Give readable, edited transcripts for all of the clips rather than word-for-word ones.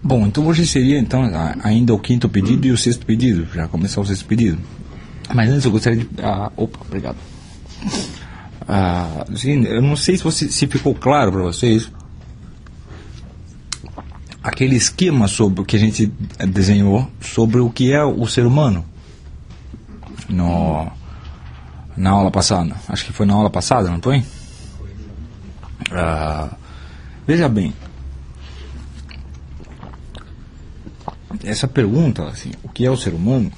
Bom, então hoje seria então ainda o quinto pedido e o sexto pedido, já começar o sexto pedido. Mas antes eu gostaria de... opa, obrigado. Eu não sei se ficou claro para vocês aquele esquema sobre o que a gente desenhou sobre o que é o ser humano na aula passada. Acho que foi na aula passada, não foi? Veja bem, essa pergunta, assim, o que é o ser humano,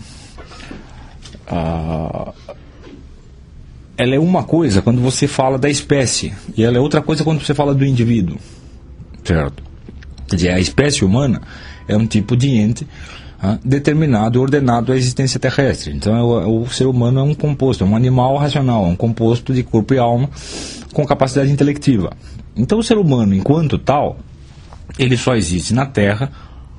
ela é uma coisa quando você fala da espécie, e ela é outra coisa quando você fala do indivíduo, certo? Quer dizer, a espécie humana é um tipo de ente determinado e ordenado à existência terrestre. Então o ser humano é um composto, é um animal racional, é um composto de corpo e alma com capacidade intelectiva. Então o ser humano, enquanto tal, ele só existe na Terra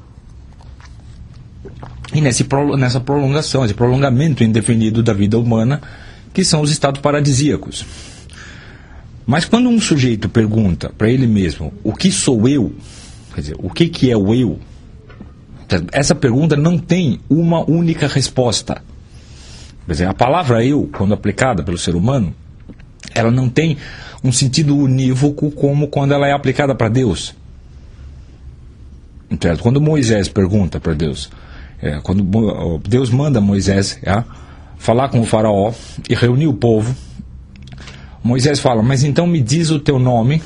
e nessa prolongação, esse prolongamento indefinido da vida humana, que são os estados paradisíacos. Mas quando um sujeito pergunta para ele mesmo, o que sou eu? Quer dizer, o que é o eu? Essa pergunta não tem uma única resposta. Quer dizer, a palavra eu, quando aplicada pelo ser humano, ela não tem um sentido unívoco como quando ela é aplicada para Deus. Certo? Quando Moisés pergunta para Deus, quando Deus manda Moisés falar com o faraó e reunir o povo, Moisés fala, mas então me diz o teu nome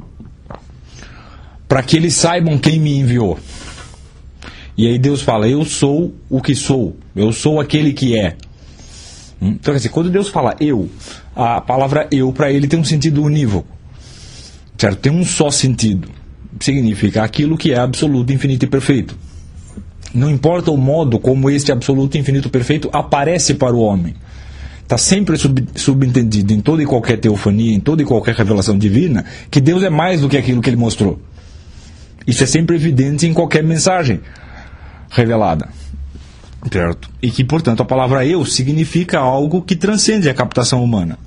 para que eles saibam quem me enviou. E aí Deus fala, eu sou o que sou, eu sou aquele que é. Então, quer dizer, quando Deus fala eu, a palavra eu para ele tem um sentido unívoco, certo? Tem um só sentido, significa aquilo que é absoluto, infinito e perfeito. Não importa o modo como este absoluto, infinito e perfeito aparece para o homem. Está sempre subentendido em toda e qualquer teofania, em toda e qualquer revelação divina, que Deus é mais do que aquilo que ele mostrou. Isso é sempre evidente em qualquer mensagem revelada, certo? E que, portanto, a palavra eu significa algo que transcende a captação humana.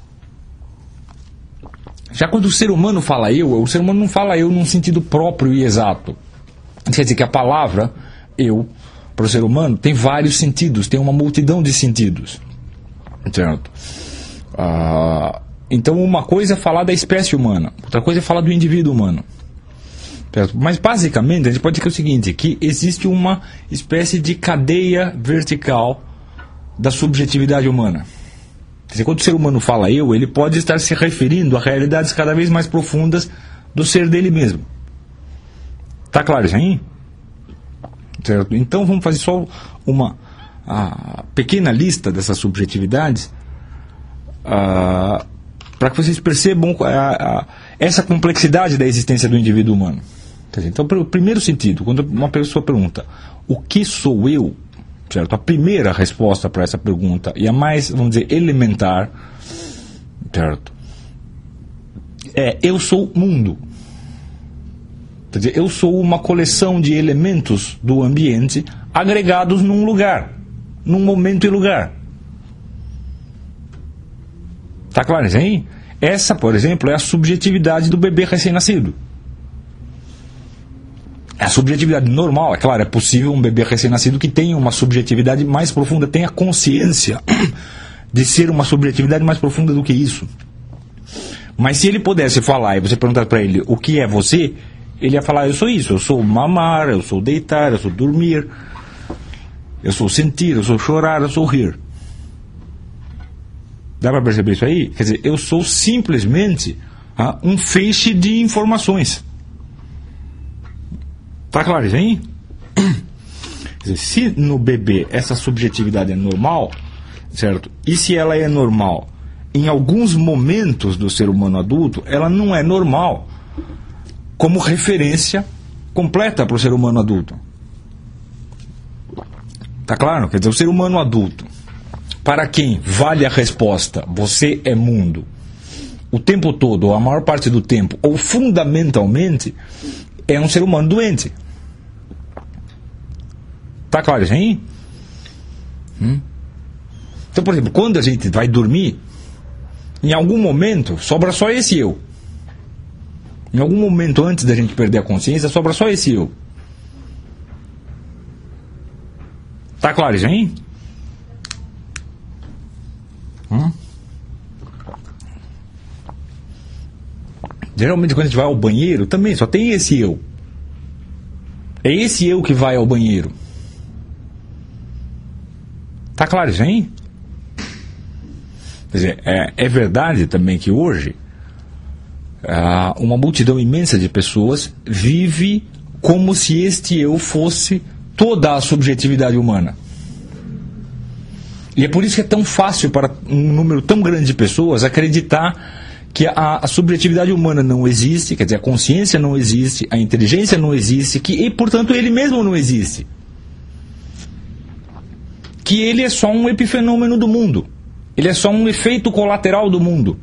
Já quando o ser humano fala eu, o ser humano não fala eu num sentido próprio e exato. Quer dizer que a palavra eu, para o ser humano, tem vários sentidos, tem uma multidão de sentidos, certo? Então uma coisa é falar da espécie humana, outra coisa é falar do indivíduo humano. Mas basicamente a gente pode dizer o seguinte, que existe uma espécie de cadeia vertical da subjetividade humana. Quer dizer, quando o ser humano fala eu, ele pode estar se referindo a realidades cada vez mais profundas do ser dele mesmo. Está claro isso aí? Certo? Então vamos fazer só uma pequena lista dessas subjetividades para que vocês percebam essa complexidade da existência do indivíduo humano. Então, o primeiro sentido, quando uma pessoa pergunta o que sou eu, certo? A primeira resposta para essa pergunta, e a mais, vamos dizer, elementar, certo? Eu sou mundo. Quer dizer, eu sou uma coleção de elementos do ambiente agregados num lugar, num momento e lugar. Está claro isso aí? Essa, por exemplo, é a subjetividade do bebê recém-nascido. A subjetividade normal, é claro, é possível um bebê recém-nascido que tenha uma subjetividade mais profunda, tenha consciência de ser uma subjetividade mais profunda do que isso. Mas se ele pudesse falar e você perguntar para ele o que é você, ele ia falar, eu sou isso, eu sou mamar, eu sou deitar, eu sou dormir, eu sou sentir, eu sou chorar, eu sou rir. Dá para perceber isso aí? Quer dizer, eu sou simplesmente um feixe de informações. Está claro isso aí? Quer dizer, se no bebê essa subjetividade é normal, certo? E se ela é normal em alguns momentos do ser humano adulto, ela não é normal como referência completa para o ser humano adulto. Está claro? Quer dizer, o ser humano adulto, para quem vale a resposta, você é mundo, o tempo todo, ou a maior parte do tempo, ou fundamentalmente, é um ser humano doente. Está claro isso aí? Então, por exemplo, quando a gente vai dormir, em algum momento, sobra só esse eu. Em algum momento antes da gente perder a consciência, sobra só esse eu. Tá claro isso aí? Geralmente quando a gente vai ao banheiro, também só tem esse eu. É esse eu que vai ao banheiro. Tá claro isso aí? Quer dizer, é verdade também que hoje uma multidão imensa de pessoas vive como se este eu fosse toda a subjetividade humana. E é por isso que é tão fácil para um número tão grande de pessoas acreditar que a subjetividade humana não existe, quer dizer, a consciência não existe, a inteligência não existe, e portanto ele mesmo não existe. Que ele é só um epifenômeno do mundo. Ele é só um efeito colateral do mundo.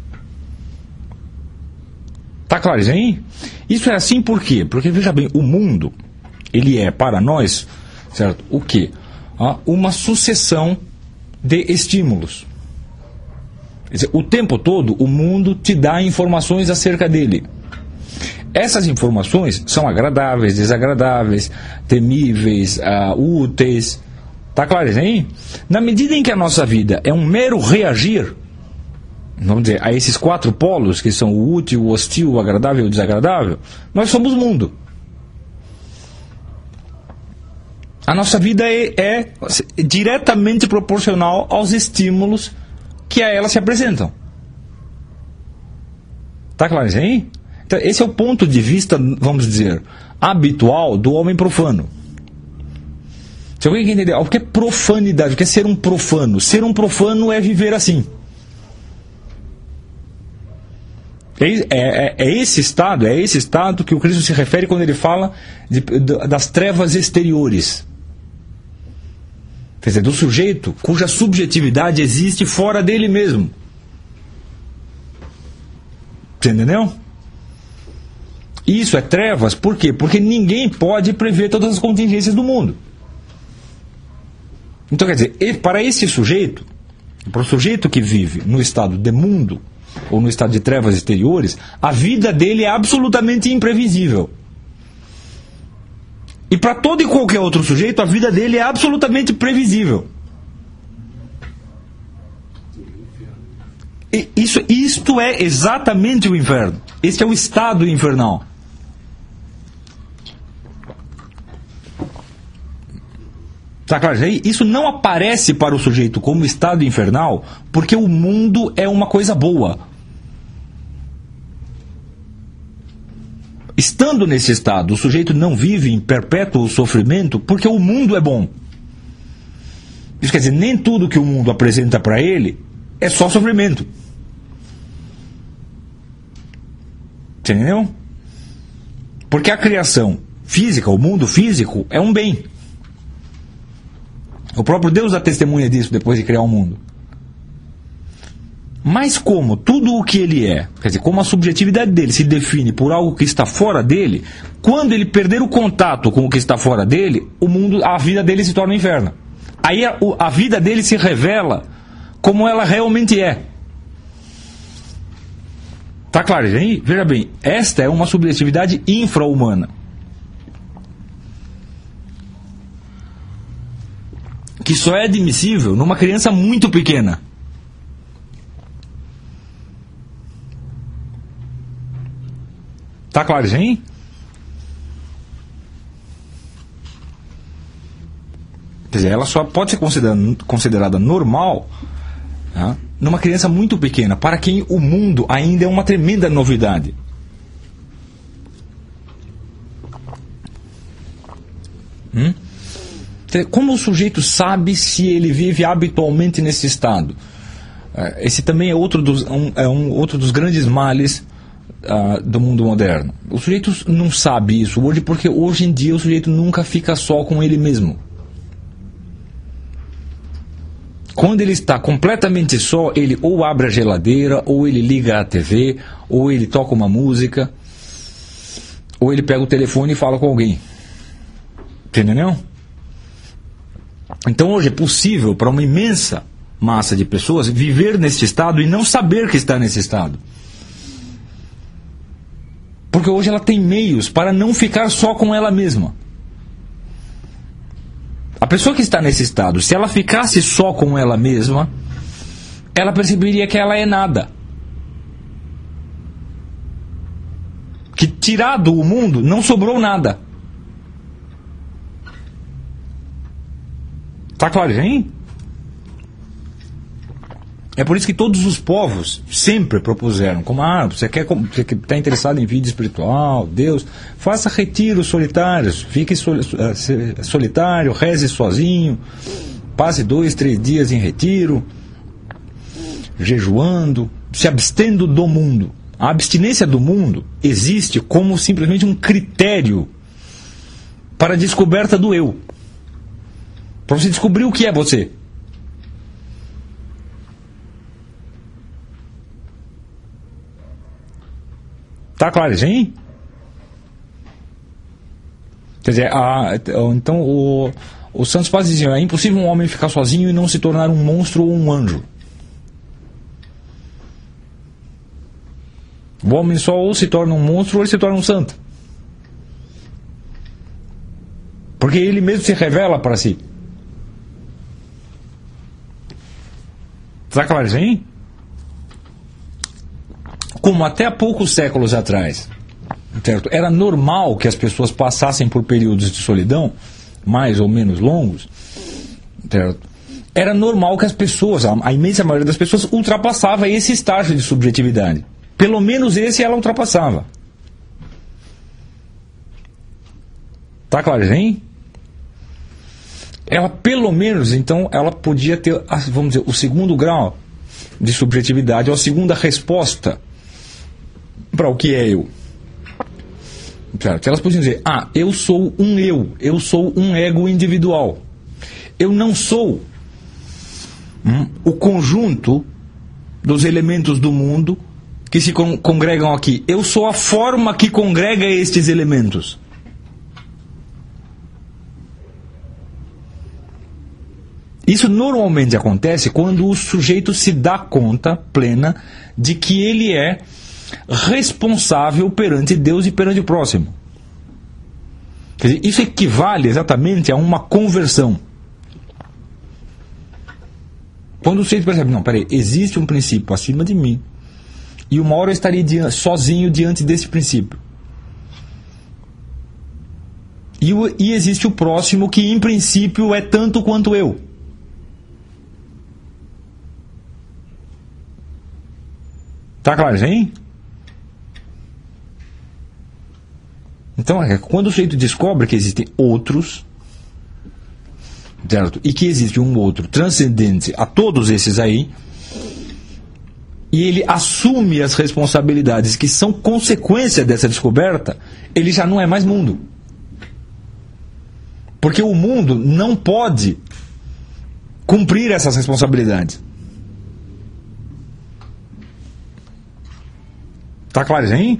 Tá claro isso aí? Isso é assim por quê? Porque, veja bem, o mundo, ele é para nós, certo? O quê? Uma sucessão de estímulos. Quer dizer, o tempo todo o mundo te dá informações acerca dele. Essas informações são agradáveis, desagradáveis, temíveis, úteis. Tá claro isso aí? Na medida em que a nossa vida é um mero reagir, vamos dizer, a esses 4 polos que são o útil, o hostil, o agradável e o desagradável, nós somos mundo. A nossa vida é diretamente proporcional aos estímulos que a ela se apresentam. Tá claro isso aí? Então, esse é o ponto de vista, vamos dizer, habitual do homem profano. Se alguém quer entender, o que é profanidade? O que é ser um profano? Ser um profano é viver assim. É esse estado que o Cristo se refere quando ele fala das trevas exteriores. Quer dizer, do sujeito cuja subjetividade existe fora dele mesmo. Você entendeu? Isso é trevas, por quê? Porque ninguém pode prever todas as contingências do mundo. Então, quer dizer, para esse sujeito, para o sujeito que vive no estado de mundo, ou no estado de trevas exteriores, a vida dele é absolutamente imprevisível. E para todo e qualquer outro sujeito, a vida dele é absolutamente previsível. E isto é exatamente o inferno. Este é o estado infernal. Tá claro? Isso não aparece para o sujeito como estado infernal, porque o mundo é uma coisa boa. Estando nesse estado, o sujeito não vive em perpétuo sofrimento porque o mundo é bom. Isso quer dizer, nem tudo que o mundo apresenta para ele é só sofrimento. Entendeu? Porque a criação física, o mundo físico, é um bem. O próprio Deus dá testemunha disso depois de criar o mundo. Mas como tudo o que ele é, quer dizer, como a subjetividade dele se define por algo que está fora dele, quando ele perder o contato com o que está fora dele, o mundo, a vida dele se torna um inferno. Aí a vida dele se revela como ela realmente é. Tá claro, gente? Veja bem, esta é uma subjetividade infra-humana. Que só é admissível numa criança muito pequena. Tá claro, gente? Quer dizer, ela só pode ser considerada normal, tá, numa criança muito pequena, para quem o mundo ainda é uma tremenda novidade. Como o sujeito sabe se ele vive habitualmente nesse estado? Esse também é outro dos grandes males do mundo moderno. O sujeito não sabe isso hoje porque hoje em dia o sujeito nunca fica só com ele mesmo. Quando ele está completamente só, ele ou abre a geladeira, ou ele liga a TV, ou ele toca uma música, ou ele pega o telefone e fala com alguém. Entendeu? Então hoje é possível para uma imensa massa de pessoas viver nesse estado e não saber que está nesse estado. Porque hoje ela tem meios para não ficar só com ela mesma. A pessoa que está nesse estado, se ela ficasse só com ela mesma, ela perceberia que ela é nada. Que tirado o mundo, não sobrou nada. Tá claro, hein? É por isso que todos os povos sempre propuseram, como, você está interessado em vida espiritual, Deus, faça retiros solitários, fique solitário, reze sozinho, passe 2, 3 dias em retiro, jejuando, se abstendo do mundo. A abstinência do mundo existe como simplesmente um critério para a descoberta do eu. Para você descobrir o que é você. Tá claro, hein? Quer dizer, então os santos padres diziam, é impossível um homem ficar sozinho e não se tornar um monstro ou um anjo. O homem só ou se torna um monstro ou ele se torna um santo. Porque ele mesmo se revela para si. Está claro, hein? Como até há poucos séculos atrás, certo? Era normal que as pessoas passassem por períodos de solidão, mais ou menos longos, certo? Era normal que as pessoas, a imensa maioria das pessoas, ultrapassava esse estágio de subjetividade. Pelo menos esse ela ultrapassava. Tá claro, hein? Ela, pelo menos, então, ela podia ter, vamos dizer, o segundo grau de subjetividade, ou a segunda resposta para o que é eu. Certo? Elas podiam dizer, eu sou um ego individual. Eu não sou o conjunto dos elementos do mundo que se congregam aqui. Eu sou a forma que congrega estes elementos. Isso normalmente acontece quando o sujeito se dá conta plena de que ele é responsável perante Deus e perante o próximo. Quer dizer, isso equivale exatamente a uma conversão. Quando o sujeito percebe, não, peraí, existe um princípio acima de mim e uma hora eu estaria sozinho diante desse princípio. E existe o próximo que em princípio é tanto quanto eu. Tá claro, hein? Então, quando o sujeito descobre que existem outros, certo? E que existe um outro transcendente a todos esses aí, e ele assume as responsabilidades que são consequência dessa descoberta, ele já não é mais mundo. Porque o mundo não pode cumprir essas responsabilidades. Tá claro, hein?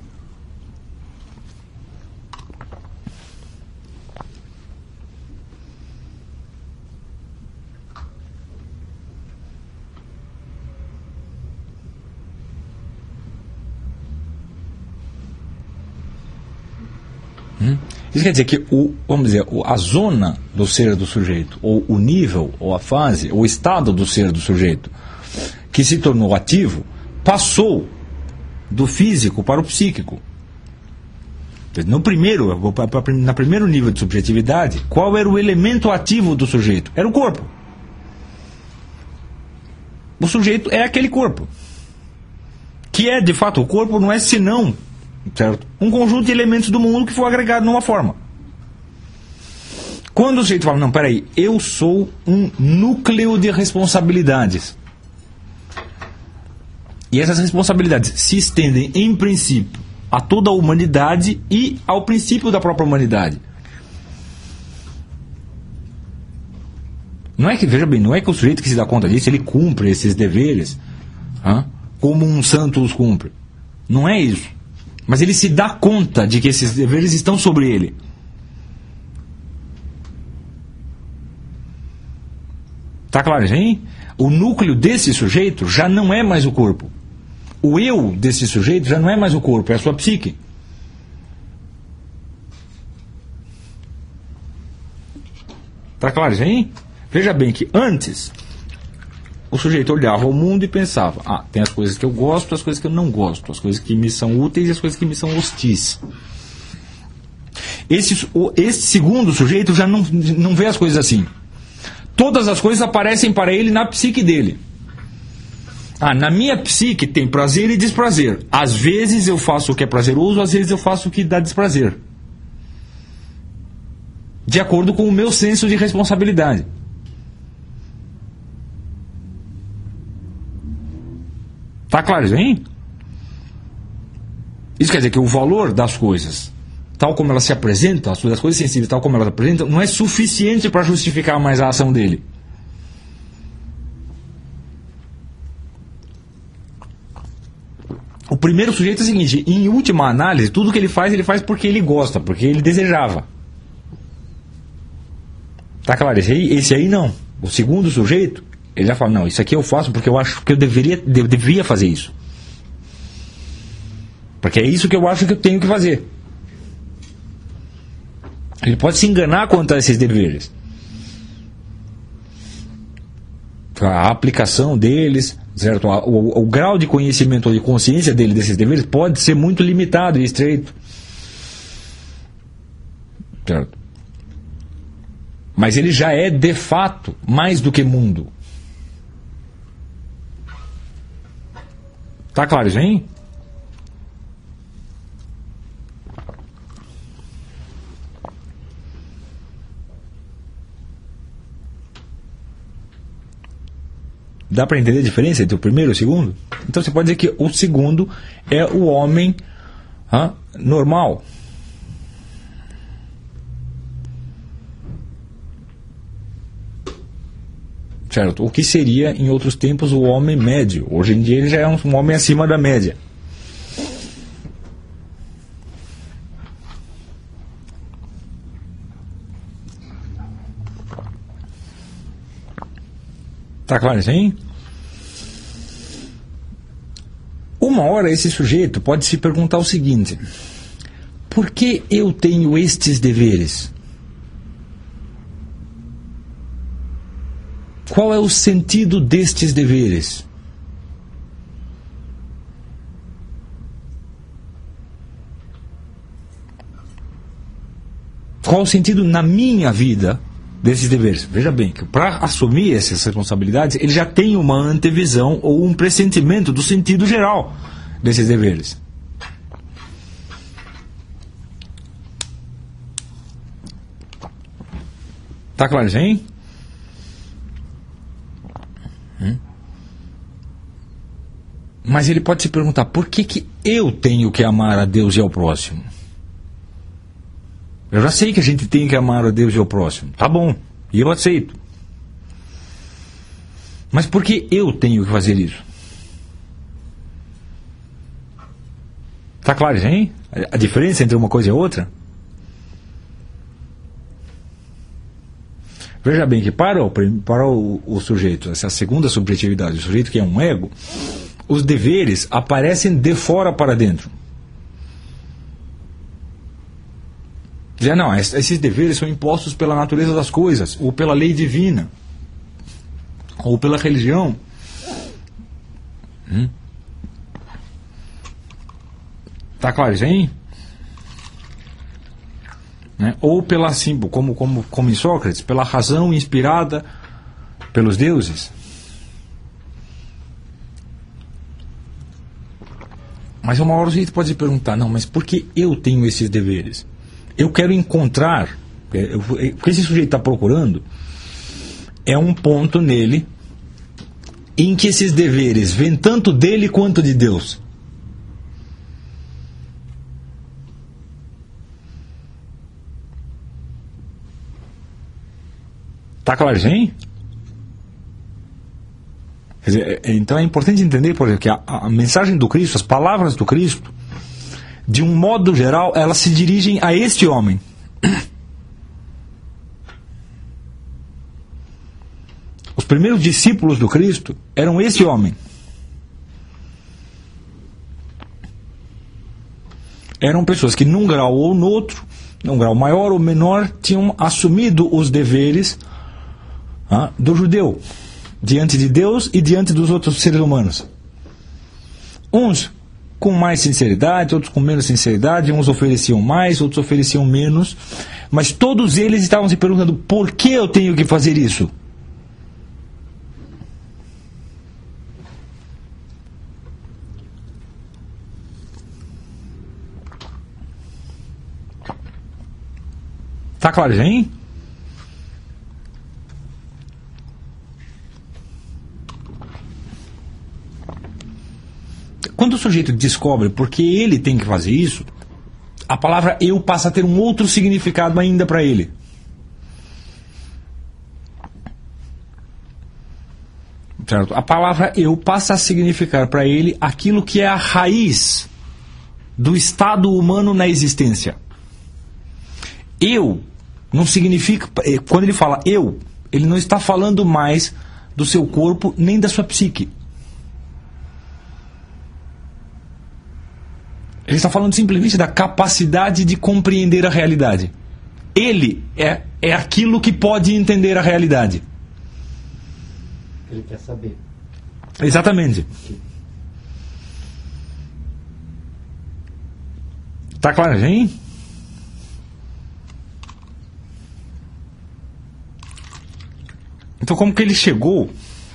Isso quer dizer que vamos dizer, a zona do ser do sujeito, ou o nível, ou a fase, ou o estado do ser do sujeito, que se tornou ativo, passou do físico para o psíquico. No primeiro nível de subjetividade, qual era o elemento ativo do sujeito? Era o corpo. O sujeito é aquele corpo. Que é, de fato, o corpo não é senão, certo? Um conjunto de elementos do mundo que foi agregado numa forma. Quando o sujeito fala, não, peraí, eu sou um núcleo de responsabilidades. E essas responsabilidades se estendem, em princípio, a toda a humanidade e ao princípio da própria humanidade. Não é que, veja bem, não é que o sujeito que se dá conta disso, ele cumpre esses deveres como um santo os cumpre. Não é isso. Mas ele se dá conta de que esses deveres estão sobre ele. Tá claro, hein? O núcleo desse sujeito já não é mais o corpo. O eu desse sujeito já não é mais o corpo, é a sua psique. Tá claro isso aí? Veja bem que antes o sujeito olhava o mundo e pensava: tem as coisas que eu gosto, as coisas que eu não gosto, as coisas que me são úteis e as coisas que me são hostis. Esse segundo sujeito já não vê as coisas assim. Todas as coisas aparecem para ele na psique dele. Na minha psique tem prazer e desprazer. Às vezes eu faço o que é prazeroso, às vezes eu faço o que dá desprazer. De acordo com o meu senso de responsabilidade. Tá claro isso aí? Isso quer dizer que o valor das coisas, tal como elas se apresentam, das coisas sensíveis, tal como elas se apresentam, não é suficiente para justificar mais a ação dele. O primeiro sujeito é o seguinte: em última análise, tudo que ele faz porque ele gosta, porque ele desejava. Tá claro? Esse aí não. O segundo sujeito, ele já fala: não, isso aqui eu faço porque eu acho que eu devia fazer isso. Porque é isso que eu acho que eu tenho que fazer. Ele pode se enganar quanto a esses deveres. A aplicação deles, certo? O grau de conhecimento ou de consciência dele desses deveres pode ser muito limitado e estreito. Certo? Mas ele já é, de fato, mais do que mundo. Tá claro isso aí? Dá para entender a diferença entre o primeiro e o segundo? Então você pode dizer que o segundo é o homem normal. Certo? O que seria em outros tempos o homem médio. Hoje em dia ele já é um homem acima da média. Tá claro isso aí? Uma hora esse sujeito pode se perguntar o seguinte: por que eu tenho estes deveres? Qual é o sentido destes deveres? Qual o sentido na minha vida desses deveres? Veja bem, que para assumir essas responsabilidades, ele já tem uma antevisão ou um pressentimento do sentido geral desses deveres. Tá claro isso aí? Mas ele pode se perguntar: por que eu tenho que amar a Deus e ao próximo? Eu já sei que a gente tem que amar a Deus e ao próximo. Tá bom, e eu aceito. Mas por que eu tenho que fazer isso? Tá claro isso aí? A diferença entre uma coisa e outra? Veja bem que para o sujeito, essa segunda subjetividade, o sujeito que é um ego, os deveres aparecem de fora para dentro. Já não, esses deveres são impostos pela natureza das coisas, ou pela lei divina, ou pela religião. Tá claro isso aí? Né? Ou pela como em Sócrates, pela razão inspirada pelos deuses. Mas uma hora o sujeito pode se perguntar: não, mas por que eu tenho esses deveres? Eu quero encontrar, o que esse sujeito está procurando é um ponto nele em que esses deveres vêm tanto dele quanto de Deus. Tá claro isso aí? Quer dizer, então é importante entender, por exemplo, que a mensagem do Cristo, as palavras do Cristo, de um modo geral, elas se dirigem a este homem. Os primeiros discípulos do Cristo eram esse homem. Eram pessoas que num grau ou no outro, num grau maior ou menor, tinham assumido os deveres do judeu, diante de Deus e diante dos outros seres humanos. Uns com mais sinceridade, outros com menos sinceridade, uns ofereciam mais, outros ofereciam menos, mas todos eles estavam se perguntando: por que eu tenho que fazer isso? Tá claro, hein? Quando o sujeito descobre porque ele tem que fazer isso, a palavra eu passa a ter um outro significado ainda para ele. Certo? A palavra eu passa a significar para ele aquilo que é a raiz do estado humano na existência. Eu não significa, quando ele fala eu, ele não está falando mais do seu corpo nem da sua psique. Ele está falando simplesmente da capacidade de compreender a realidade. Ele é aquilo que pode entender a realidade. Ele quer saber. Exatamente. Tá claro, hein? Então, como que ele chegou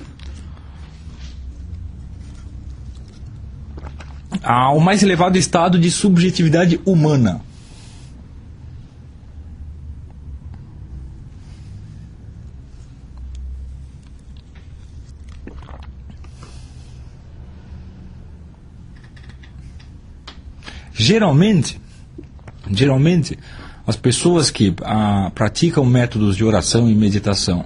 ao mais elevado estado de subjetividade humana? Geralmente, as pessoas que praticam métodos de oração e meditação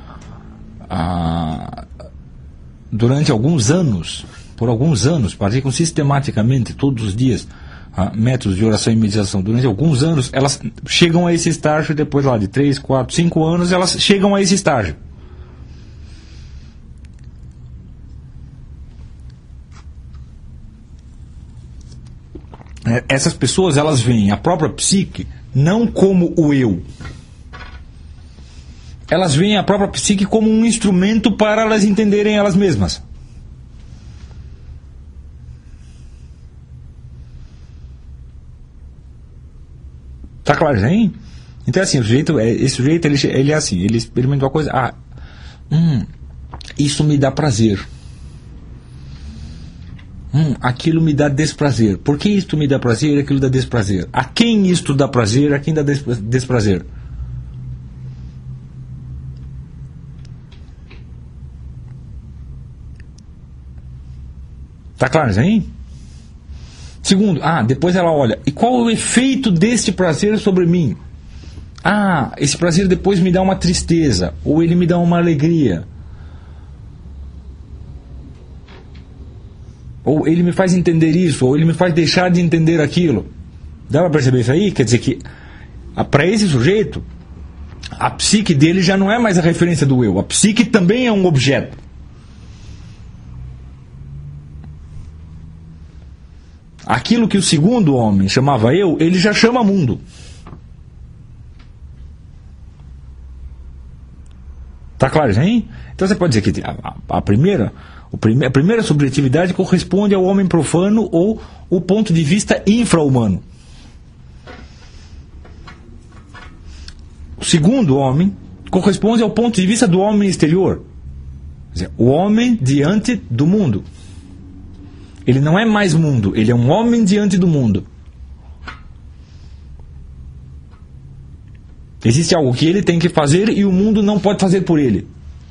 durante alguns anos, por alguns anos, praticam sistematicamente, todos os dias, métodos de oração e meditação, durante alguns anos, elas chegam a esse estágio, depois lá de 3, 4, 5 anos, elas chegam a esse estágio. Essas pessoas, elas veem a própria psique não como o eu. Elas veem a própria psique como um instrumento para elas entenderem elas mesmas. Tá claro, hein? Então, assim, esse sujeito, ele é assim, ele experimenta uma coisa, isso me dá prazer. Aquilo me dá desprazer. Por que isto me dá prazer e aquilo dá desprazer? A quem isto dá prazer, a quem dá desprazer? Tá claro, hein? Segundo, depois ela olha, e qual é o efeito deste prazer sobre mim? Esse prazer depois me dá uma tristeza, ou ele me dá uma alegria. Ou ele me faz entender isso, ou ele me faz deixar de entender aquilo. Dá para perceber isso aí? Quer dizer que, para esse sujeito, a psique dele já não é mais a referência do eu. A psique também é um objeto. Aquilo que o segundo homem chamava eu, ele já chama mundo. Tá claro, hein? Então você pode dizer que a primeira subjetividade corresponde ao homem profano ou o ponto de vista infra-humano. O segundo homem corresponde ao ponto de vista do homem exterior. Quer dizer, o homem diante do mundo. Ele não é mais mundo, ele é um homem diante do mundo. Existe algo que ele tem que fazer e o mundo não pode fazer por ele.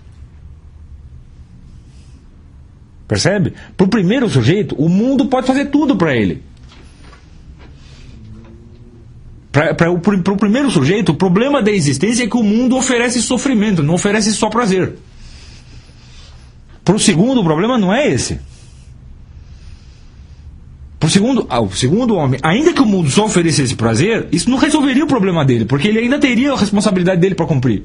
Percebe? Para o primeiro sujeito, o mundo pode fazer tudo para ele. Para o primeiro sujeito, o problema da existência é que o mundo oferece sofrimento, não oferece só prazer. Para o segundo, o problema não é esse. O segundo homem, ainda que o mundo só oferecesse prazer, isso não resolveria o problema dele, porque ele ainda teria a responsabilidade dele para cumprir.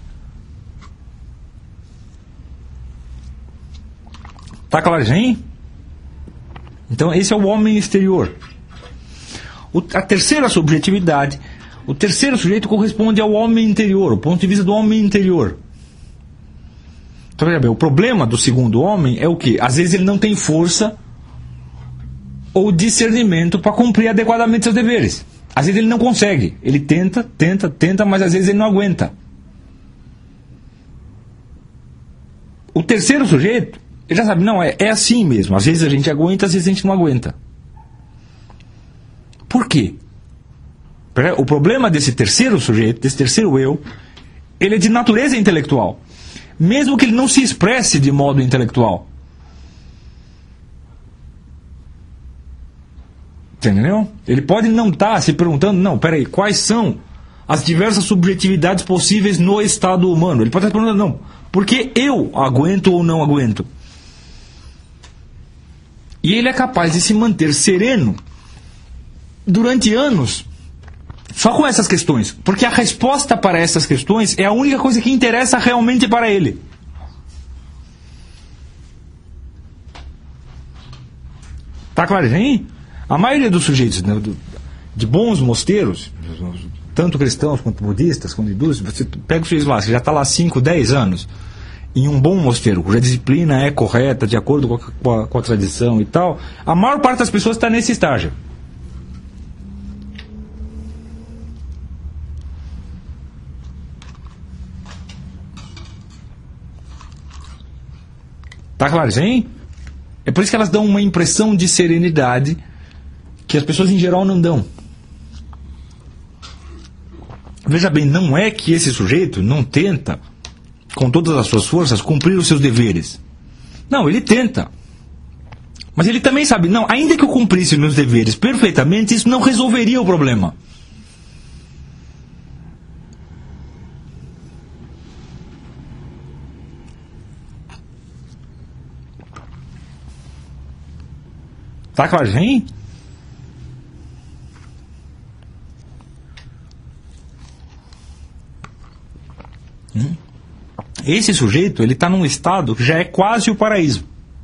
Tá claro, hein? Então esse é o homem exterior. A terceira subjetividade, o terceiro sujeito corresponde ao homem interior, o ponto de vista do homem interior. Então, veja bem, o problema do segundo homem é o quê? Às vezes ele não tem força ou discernimento para cumprir adequadamente seus deveres. Às vezes ele não consegue. Ele tenta, mas às vezes ele não aguenta. O terceiro sujeito, ele já sabe, não, é assim mesmo. Às vezes a gente aguenta, às vezes a gente não aguenta. Por quê? O problema desse terceiro sujeito, desse terceiro eu, ele é de natureza intelectual. Mesmo que ele não se expresse de modo intelectual. Entendeu? Ele pode não estar se perguntando, não, peraí, quais são as diversas subjetividades possíveis no estado humano? Ele pode estar perguntando, não, por que eu aguento ou não aguento? E ele é capaz de se manter sereno durante anos só com essas questões, porque a resposta para essas questões é a única coisa que interessa realmente para ele. Tá claro, hein? A maioria dos sujeitos, né, de bons mosteiros, tanto cristãos quanto budistas, quanto hindus, você pega o sujeito lá, você já está lá 5, 10 anos, em um bom mosteiro, cuja disciplina é correta, de acordo com a tradição e tal, a maior parte das pessoas está nesse estágio. Tá claro, hein? É por isso que elas dão uma impressão de serenidade que as pessoas em geral não dão. Veja bem, não é que esse sujeito não tenta, com todas as suas forças, cumprir os seus deveres. Não, ele tenta. Mas ele também sabe, não, ainda que eu cumprisse meus deveres perfeitamente, isso não resolveria o problema. Tá claro, hein? Esse sujeito, ele está num estado que já é quase o paraíso.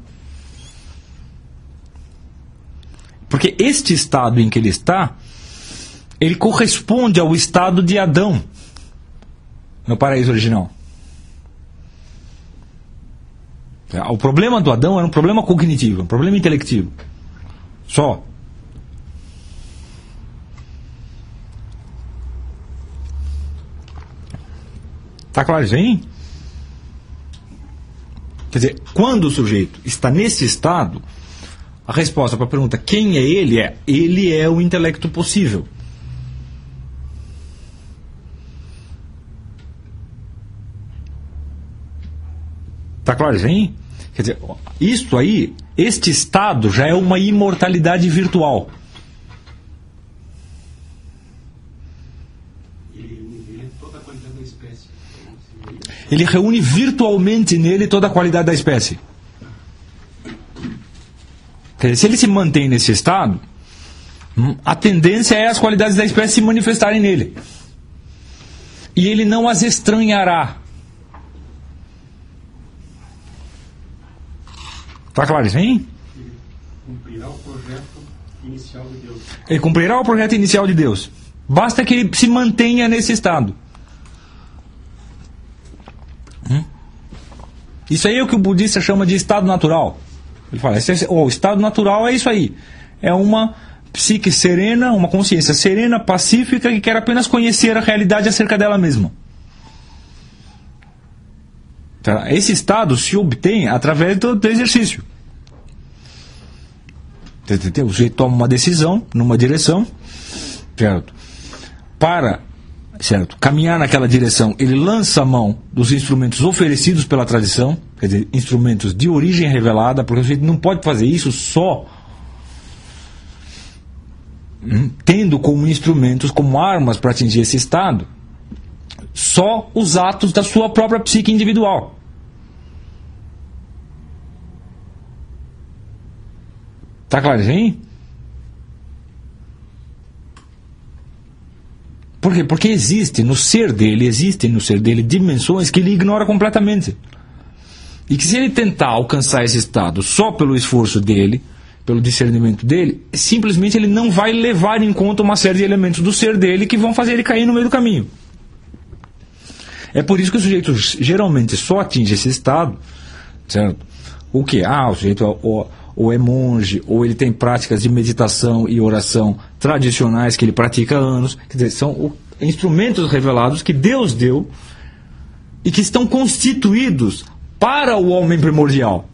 Porque este estado em que ele está, ele corresponde ao estado de Adão no paraíso original. O problema do Adão era um problema cognitivo, um problema intelectivo. Só. Tá claro isso aí? Quer dizer, quando o sujeito está nesse estado, a resposta para a pergunta quem é ele é o intelecto possível. Tá claro isso aí? Quer dizer, isso aí, este estado já é uma imortalidade virtual. Ele reúne virtualmente nele toda a qualidade da espécie. Quer dizer, se ele se mantém nesse estado, a tendência é as qualidades da espécie se manifestarem nele. E ele não as estranhará. Está claro isso, hein? Ele cumprirá o projeto inicial de Deus. Ele cumprirá o projeto inicial de Deus. Basta que ele se mantenha nesse estado. Isso aí é o que o budista chama de estado natural. Ele fala, o estado natural é isso aí. É uma psique serena, uma consciência serena, pacífica, que quer apenas conhecer a realidade acerca dela mesma. Esse estado se obtém através do exercício. O sujeito toma uma decisão numa direção, certo? Para, certo, caminhar naquela direção, ele lança a mão dos instrumentos oferecidos pela tradição, quer dizer, instrumentos de origem revelada, porque o sujeito não pode fazer isso só tendo como instrumentos, como armas para atingir esse estado, só os atos da sua própria psique individual. Tá claro, hein? Por quê? Porque existem no ser dele dimensões que ele ignora completamente. E que se ele tentar alcançar esse estado só pelo esforço dele, pelo discernimento dele, simplesmente ele não vai levar em conta uma série de elementos do ser dele que vão fazer ele cair no meio do caminho. É por isso que o sujeito geralmente só atinge esse estado, certo? O que? O sujeito ou é monge, ou ele tem práticas de meditação e oração tradicionais que ele pratica há anos. Quer dizer, são instrumentos revelados que Deus deu e que estão constituídos para o homem primordial.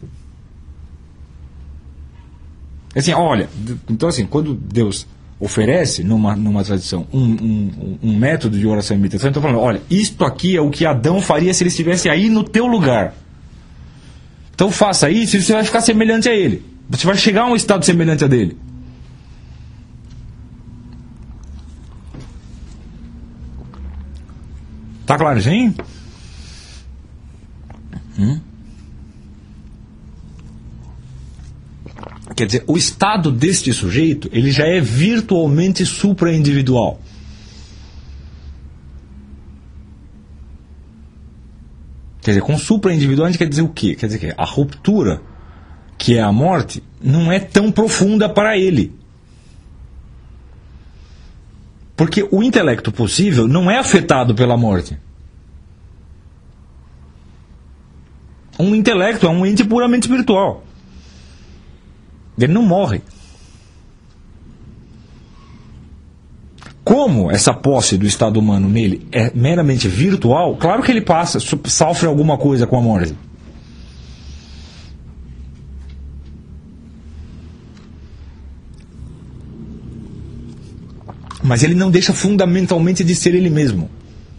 Assim, olha, então assim, quando Deus oferece numa tradição um método de oração e meditação, então falando, olha, isto aqui é o que Adão faria se ele estivesse aí no teu lugar. Então faça isso e você vai ficar semelhante a ele. Você vai chegar a um estado semelhante a dele. Tá claro, sim? Quer dizer, o estado deste sujeito, ele já é virtualmente supra-individual. Quer dizer, com supra-individual a gente quer dizer o quê? Quer dizer que a ruptura, que é a morte, não é tão profunda para ele. Porque o intelecto possível não é afetado pela morte. Um intelecto é um ente puramente espiritual. Ele não morre. Como essa posse do estado humano nele é meramente virtual, claro que ele sofre alguma coisa com a morte. Mas ele não deixa fundamentalmente de ser ele mesmo.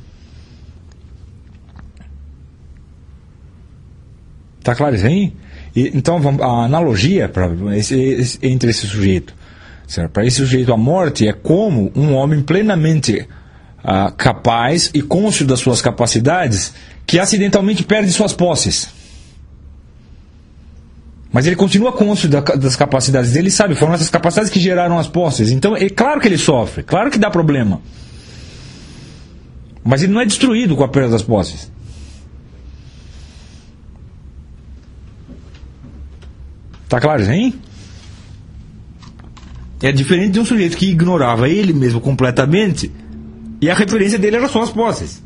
Tá claro isso aí? Então a analogia entre esse sujeito, para esse sujeito a morte é como um homem plenamente capaz e cônscio das suas capacidades que acidentalmente perde suas posses. Mas ele continua cônscio das capacidades dele, sabe? Foram essas capacidades que geraram as posses. Então é claro que ele sofre, claro que dá problema. Mas ele não é destruído com a perda das posses. Tá claro, hein? É diferente de um sujeito que ignorava ele mesmo completamente e a referência dele era só as posses.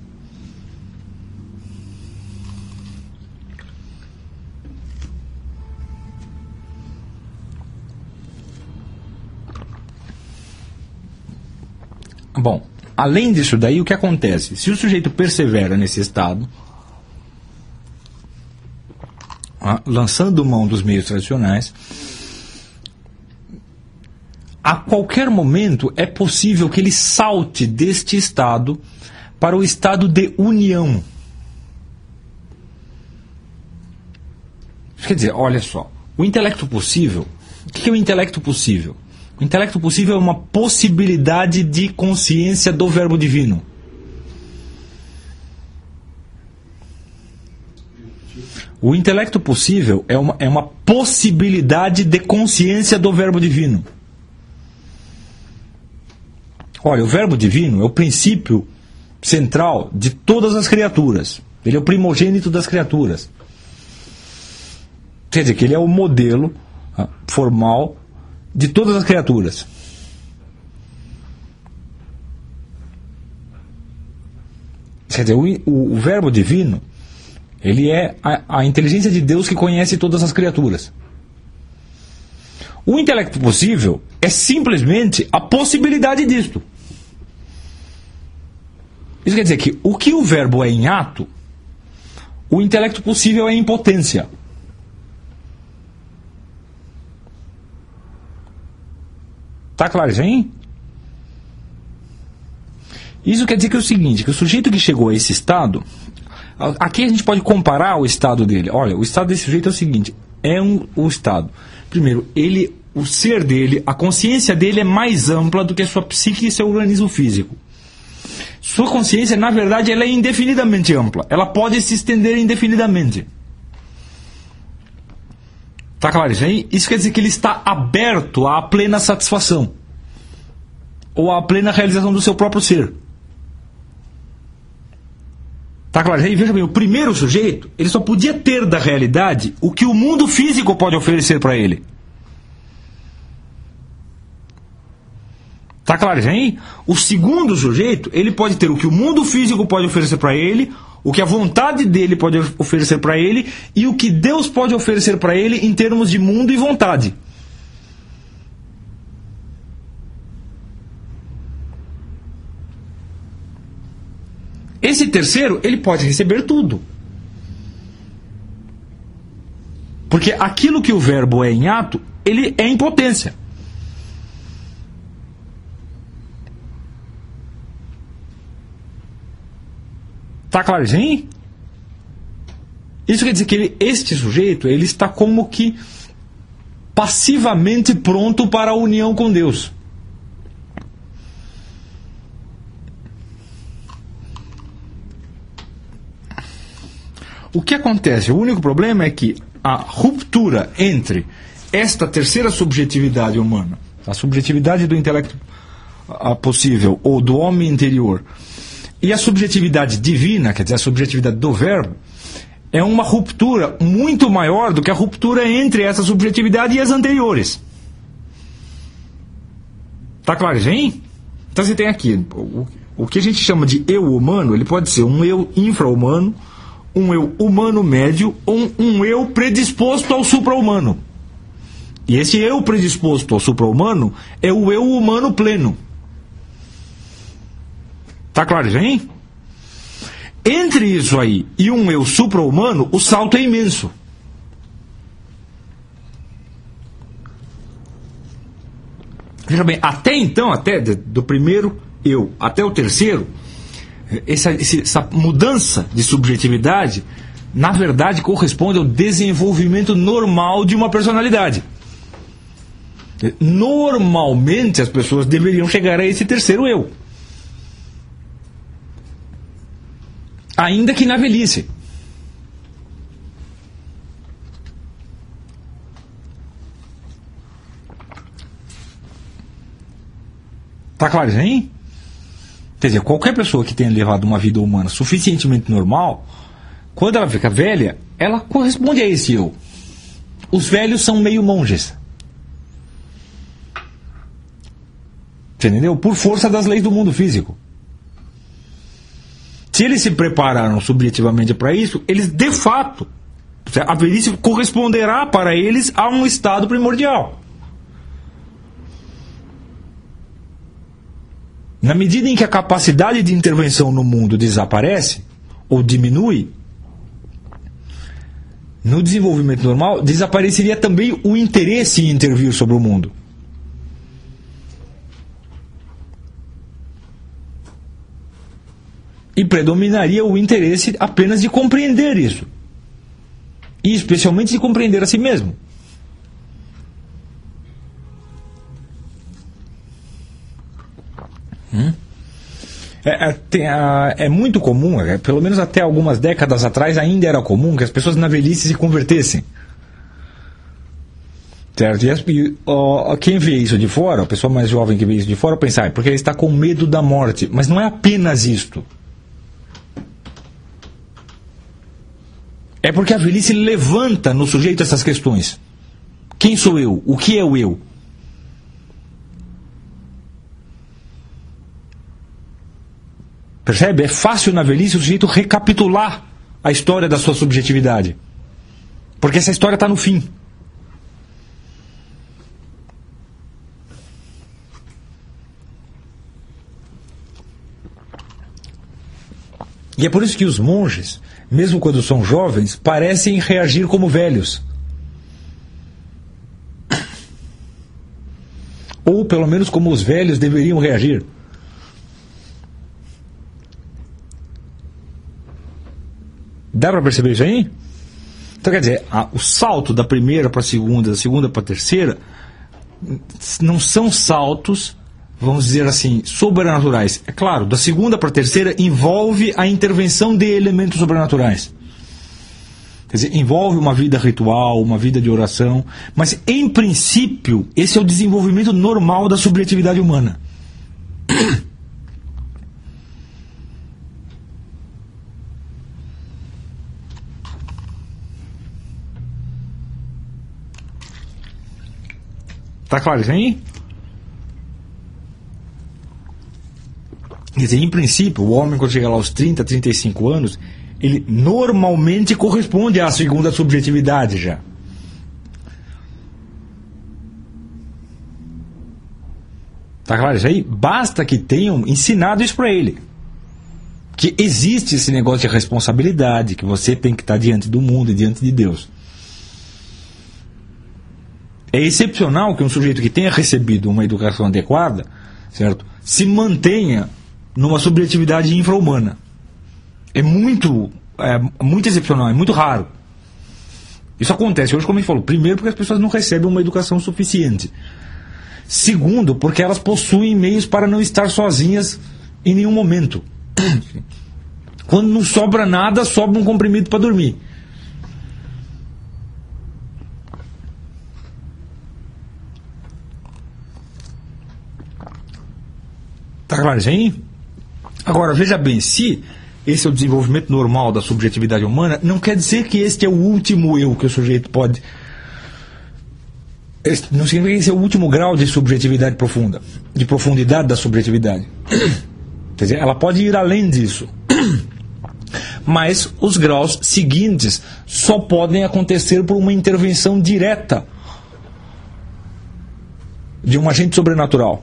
Bom, além disso daí, o que acontece? Se o sujeito persevera nesse estado, lançando mão dos meios tradicionais, a qualquer momento é possível que ele salte deste estado para o estado de união. Quer dizer, olha só, o intelecto possível, o que é o intelecto possível? O intelecto possível é uma possibilidade de consciência do Verbo Divino. O intelecto possível é uma possibilidade de consciência do Verbo Divino. Olha, o Verbo Divino é o princípio central de todas as criaturas. Ele é o primogênito das criaturas. Quer dizer que ele é o modelo formal de todas as criaturas. Quer dizer, o Verbo Divino, ele é a inteligência de Deus que conhece todas as criaturas. O intelecto possível é simplesmente a possibilidade disto. Isso quer dizer que o que o verbo é em ato, o intelecto possível é em potência. Tá claro isso aí? Isso quer dizer que é o seguinte, que o sujeito que chegou a esse estado, aqui a gente pode comparar o estado dele. Olha, o estado desse sujeito é o seguinte, o estado. Primeiro, o ser dele, a consciência dele é mais ampla do que a sua psique e seu organismo físico. Sua consciência, na verdade, ela é indefinidamente ampla. Ela pode se estender indefinidamente. Tá claro isso aí? Isso quer dizer que ele está aberto à plena satisfação. Ou à plena realização do seu próprio ser. Tá claro isso aí? Veja bem, o primeiro sujeito, ele só podia ter da realidade o que o mundo físico pode oferecer para ele. Tá claro isso aí? O segundo sujeito, ele pode ter o que o mundo físico pode oferecer para ele, O que a vontade dele pode oferecer para ele e o que Deus pode oferecer para ele em termos de mundo e vontade. Esse terceiro, ele pode receber tudo. Porque aquilo que o verbo é em ato, ele é em potência. Tá claro isso aí? Isso quer dizer que este sujeito, ele está como que passivamente pronto para a união com Deus. O que acontece? O único problema é que a ruptura entre esta terceira subjetividade humana, a subjetividade do intelecto possível ou do homem interior, e a subjetividade divina, quer dizer, a subjetividade do verbo, é uma ruptura muito maior do que a ruptura entre essa subjetividade e as anteriores. Tá claro isso aí? Então você tem aqui o que a gente chama de eu humano, ele pode ser um eu infra-humano, um eu humano médio ou um eu predisposto ao supra-humano. E esse eu predisposto ao supra-humano é o eu humano pleno. Tá claro isso aí? Entre isso aí e um eu supra-humano, o salto é imenso. Veja bem, até então, até do primeiro eu até o terceiro, essa mudança de subjetividade, na verdade, corresponde ao desenvolvimento normal de uma personalidade. Normalmente, as pessoas deveriam chegar a esse terceiro eu. Ainda que na velhice. Tá claro isso aí? Quer dizer, qualquer pessoa que tenha levado uma vida humana suficientemente normal, quando ela fica velha, ela corresponde a esse eu. Os velhos são meio monges. Você entendeu? Por força das leis do mundo físico. Se eles se prepararam subjetivamente para isso, eles de fato, a velhice corresponderá para eles a um estado primordial. Na medida em que a capacidade de intervenção no mundo desaparece ou diminui, no desenvolvimento normal desapareceria também o interesse em intervir sobre o mundo. E predominaria o interesse apenas de compreender isso. E especialmente de compreender a si mesmo. É muito comum, pelo menos até algumas décadas atrás ainda era comum que as pessoas na velhice se convertessem. Certo? E quem vê isso de fora, a pessoa mais jovem que vê isso de fora, pensa, porque ele está com medo da morte. Mas não é apenas isto. É porque a velhice levanta no sujeito essas questões. Quem sou eu? O que é o eu? Percebe? É fácil na velhice o sujeito recapitular a história da sua subjetividade. Porque essa história está no fim. E é por isso que os monges, mesmo quando são jovens, parecem reagir como velhos. Ou pelo menos como os velhos deveriam reagir. Dá para perceber isso aí? Então quer dizer, o salto da primeira para a segunda, da segunda para a terceira, não são saltos, vamos dizer assim, sobrenaturais. É claro, da segunda para a terceira envolve a intervenção de elementos sobrenaturais. Quer dizer, envolve uma vida ritual, uma vida de oração, mas em princípio, esse é o desenvolvimento normal da subjetividade humana. Tá claro isso aí? Quer dizer, em princípio, o homem quando chega lá aos 30, 35 anos, ele normalmente corresponde à segunda subjetividade já. Tá claro isso aí? Basta que tenham ensinado isso para ele. Que existe esse negócio de responsabilidade, que você tem que estar diante do mundo e diante de Deus. É excepcional que um sujeito que tenha recebido uma educação adequada, certo, se mantenha numa subjetividade infra-humana. É muito excepcional, é muito raro. Isso acontece hoje, como a gente falou, primeiro porque as pessoas não recebem uma educação suficiente. Segundo, porque elas possuem meios para não estar sozinhas em nenhum momento. Quando não sobra nada, sobra um comprimido para dormir. Tá claro isso aí? Agora, veja bem, se esse é o desenvolvimento normal da subjetividade humana, não quer dizer que este é o último eu que o sujeito pode... Não significa que esse é o último grau de subjetividade profunda, de profundidade da subjetividade. Quer dizer, ela pode ir além disso. Mas os graus seguintes só podem acontecer por uma intervenção direta de um agente sobrenatural.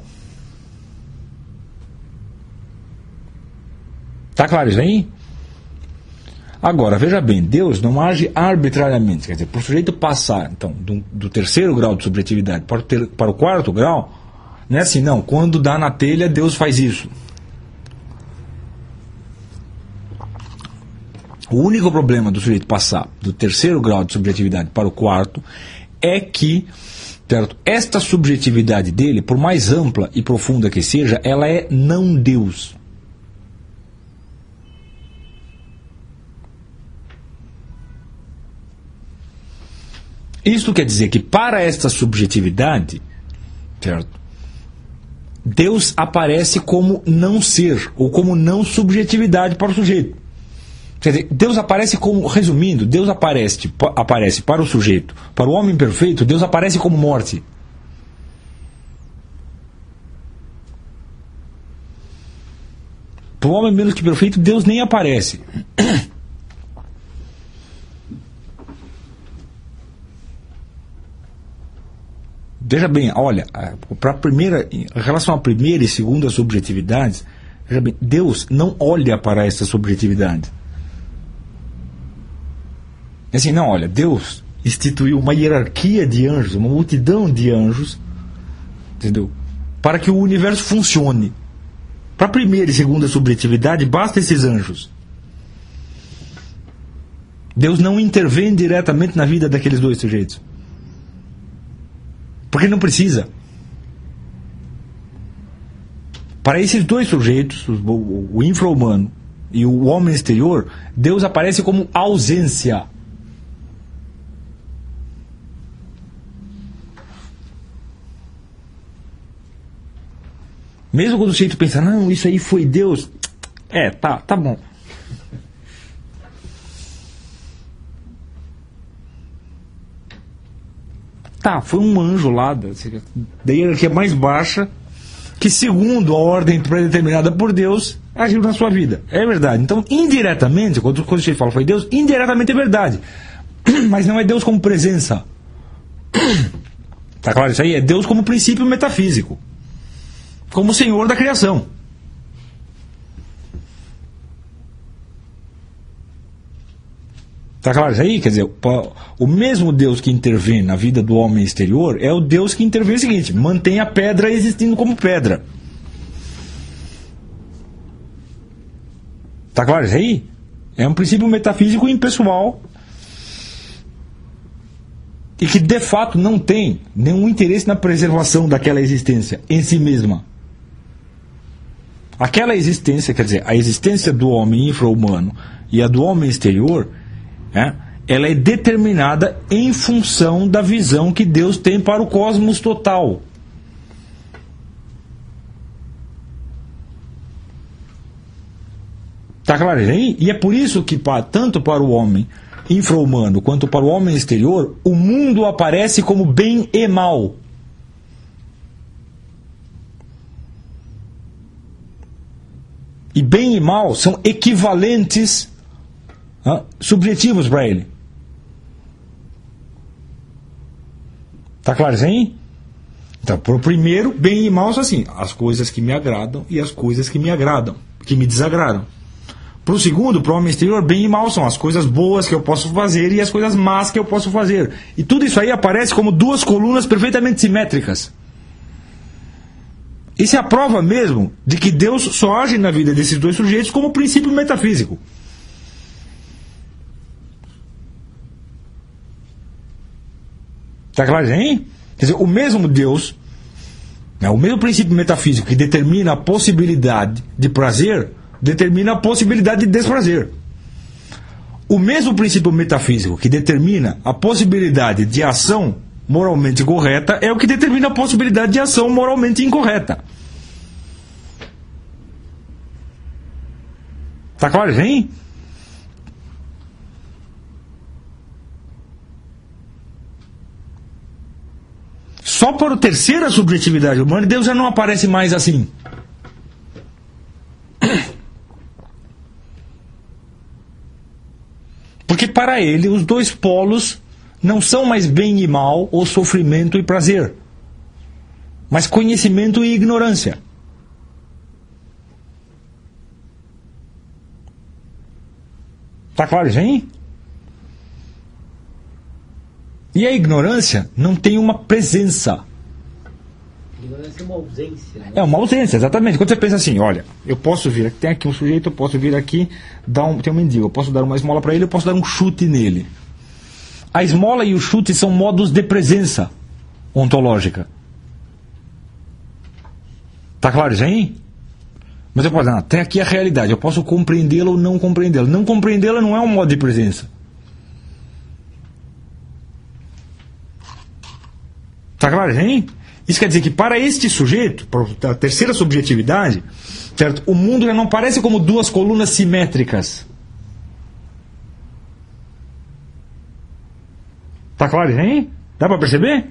Tá claro isso aí? Agora, veja bem, Deus não age arbitrariamente. Quer dizer, para o sujeito passar então, do terceiro grau de subjetividade para o quarto grau, não é assim, não, quando dá na telha, Deus faz isso. O único problema do sujeito passar do terceiro grau de subjetividade para o quarto é que, certo, esta subjetividade dele, por mais ampla e profunda que seja, ela é não Deus. Isso quer dizer que para esta subjetividade, certo, Deus aparece como não ser, ou como não subjetividade para o sujeito. Quer dizer, Deus aparece como, resumindo, Deus aparece para o sujeito, para o homem perfeito, Deus aparece como morte. Para o homem menos que perfeito, Deus nem aparece. Veja bem, olha, em relação à primeira e segunda subjetividades, veja bem, Deus não olha para essa subjetividade. Assim, não, olha, Deus instituiu uma hierarquia de anjos, uma multidão de anjos, entendeu? Para que o universo funcione. Para a primeira e segunda subjetividade, basta esses anjos. Deus não intervém diretamente na vida daqueles dois sujeitos. Porque não precisa. Para esses dois sujeitos, o infra-humano e o homem exterior, Deus aparece como ausência. Mesmo quando o sujeito pensa, não, isso aí foi Deus. Tá bom. Tá, foi um anjo lá da hierarquia mais baixa que, segundo a ordem predeterminada por Deus, agiu na sua vida. É verdade. Então, indiretamente, quando a gente fala foi Deus, indiretamente é verdade. Mas não é Deus como presença. Tá claro isso aí? É Deus como princípio metafísico. Como Senhor da criação. Tá claro isso aí? Quer dizer, o mesmo Deus que intervém na vida do homem exterior é o Deus que intervém o seguinte: mantém a pedra existindo como pedra. Tá claro isso aí? É um princípio metafísico impessoal e que de fato não tem nenhum interesse na preservação daquela existência em si mesma. Aquela existência, quer dizer, a existência do homem infra-humano e a do homem exterior, ela é determinada em função da visão que Deus tem para o cosmos total. Está claro aí? E é por isso que, tanto para o homem infra-humano quanto para o homem exterior, o mundo aparece como bem e mal. E bem e mal são equivalentes subjetivos para ele. Está claro assim? Então, por primeiro, bem e mal são assim: as coisas que me agradam e as coisas que me agradam, que me desagradam. Para o segundo, para o homem exterior, bem e mal são as coisas boas que eu posso fazer e as coisas más que eu posso fazer. E tudo isso aí aparece como duas colunas perfeitamente simétricas. Isso é a prova mesmo de que Deus só age na vida desses dois sujeitos como princípio metafísico. Está claro, hein? Quer dizer, o mesmo Deus, o mesmo princípio metafísico que determina a possibilidade de prazer, determina a possibilidade de desprazer. O mesmo princípio metafísico que determina a possibilidade de ação moralmente correta é o que determina a possibilidade de ação moralmente incorreta. Está claro, hein? Só para a terceira subjetividade humana, Deus já não aparece mais assim. Porque para ele, os dois polos não são mais bem e mal, ou sofrimento e prazer, mas conhecimento e ignorância. Está claro, hein? E a ignorância não tem uma presença. Ignorância é uma ausência. Né? É uma ausência, exatamente. Quando você pensa assim, olha, eu posso vir, tem aqui um sujeito, eu posso vir aqui, tem um mendigo, eu posso dar uma esmola para ele, eu posso dar um chute nele. A esmola e o chute são modos de presença ontológica. Está claro isso aí? Mas eu posso dizer, tem aqui a realidade, eu posso compreendê-la ou não compreendê-la. Não compreendê-la não é um modo de presença. Está claro, hein? Isso quer dizer que para este sujeito, para a terceira subjetividade, certo? O mundo já não parece como duas colunas simétricas. Está claro, hein? Dá para perceber?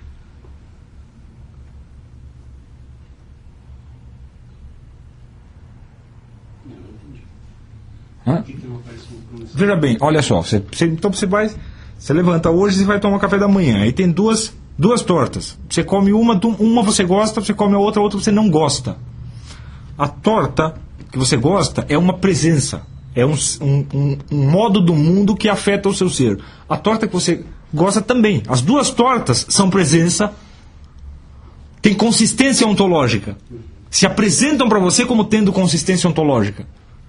Veja bem, olha só, então você levanta hoje e vai tomar café da manhã, aí tem duas tortas. Você come uma você gosta, você come a outra você não gosta. A torta que você gosta é uma presença, é um modo do mundo que afeta o seu ser. A torta que você gosta também. As duas tortas são presença, têm consistência ontológica, se apresentam para você como tendo consistência ontológica.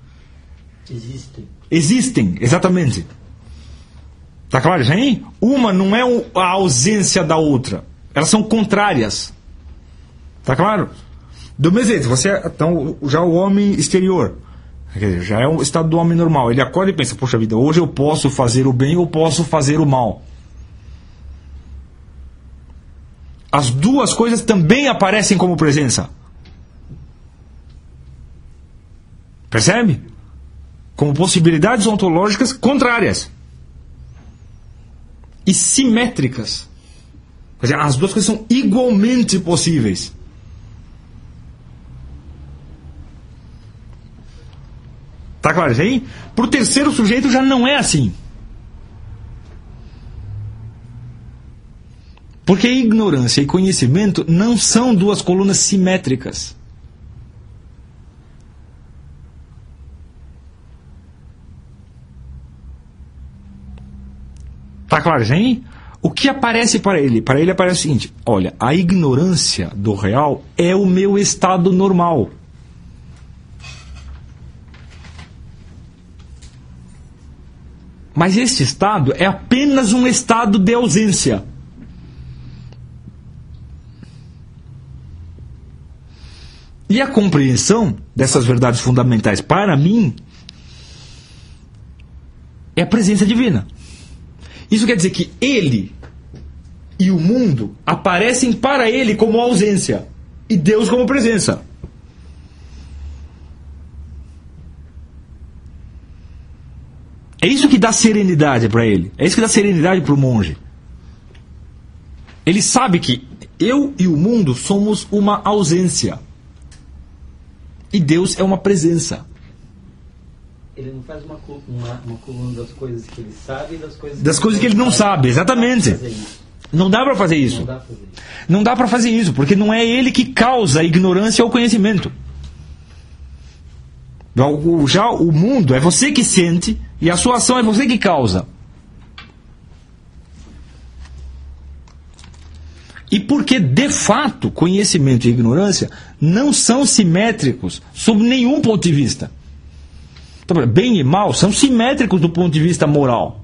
Existem, exatamente. Está claro isso aí? Uma não é a ausência da outra. Elas são contrárias. Está claro? Do mesmo jeito, então, já o homem exterior, quer dizer, já é o estado do homem normal. Ele acorda e pensa, poxa vida, hoje eu posso fazer o bem ou posso fazer o mal. As duas coisas também aparecem como presença. Percebe? Como possibilidades ontológicas contrárias. E simétricas. Quer dizer, as duas coisas são igualmente possíveis. Está claro isso aí? Para o terceiro sujeito já não é assim. Porque ignorância e conhecimento não são duas colunas simétricas. Está claro isso aí? O que aparece para ele? Para ele aparece o seguinte: olha, a ignorância do real é o meu estado normal. Mas este estado é apenas um estado de ausência. E a compreensão dessas verdades fundamentais para mim é a presença divina. Isso quer dizer que ele e o mundo aparecem para ele como ausência e Deus como presença. É isso que dá serenidade para ele. É isso que dá serenidade para o monge. Ele sabe que eu e o mundo somos uma ausência. E Deus é uma presença. Ele não faz uma coluna das coisas que ele sabe e das coisas que ele não sabe, exatamente. Não dá para fazer isso. Não dá para fazer isso, porque não é ele que causa a ignorância ou o conhecimento. Já o mundo é você que sente e a sua ação é você que causa. E porque, de fato, conhecimento e ignorância não são simétricos sob nenhum ponto de vista. Então, bem e mal são simétricos do ponto de vista moral.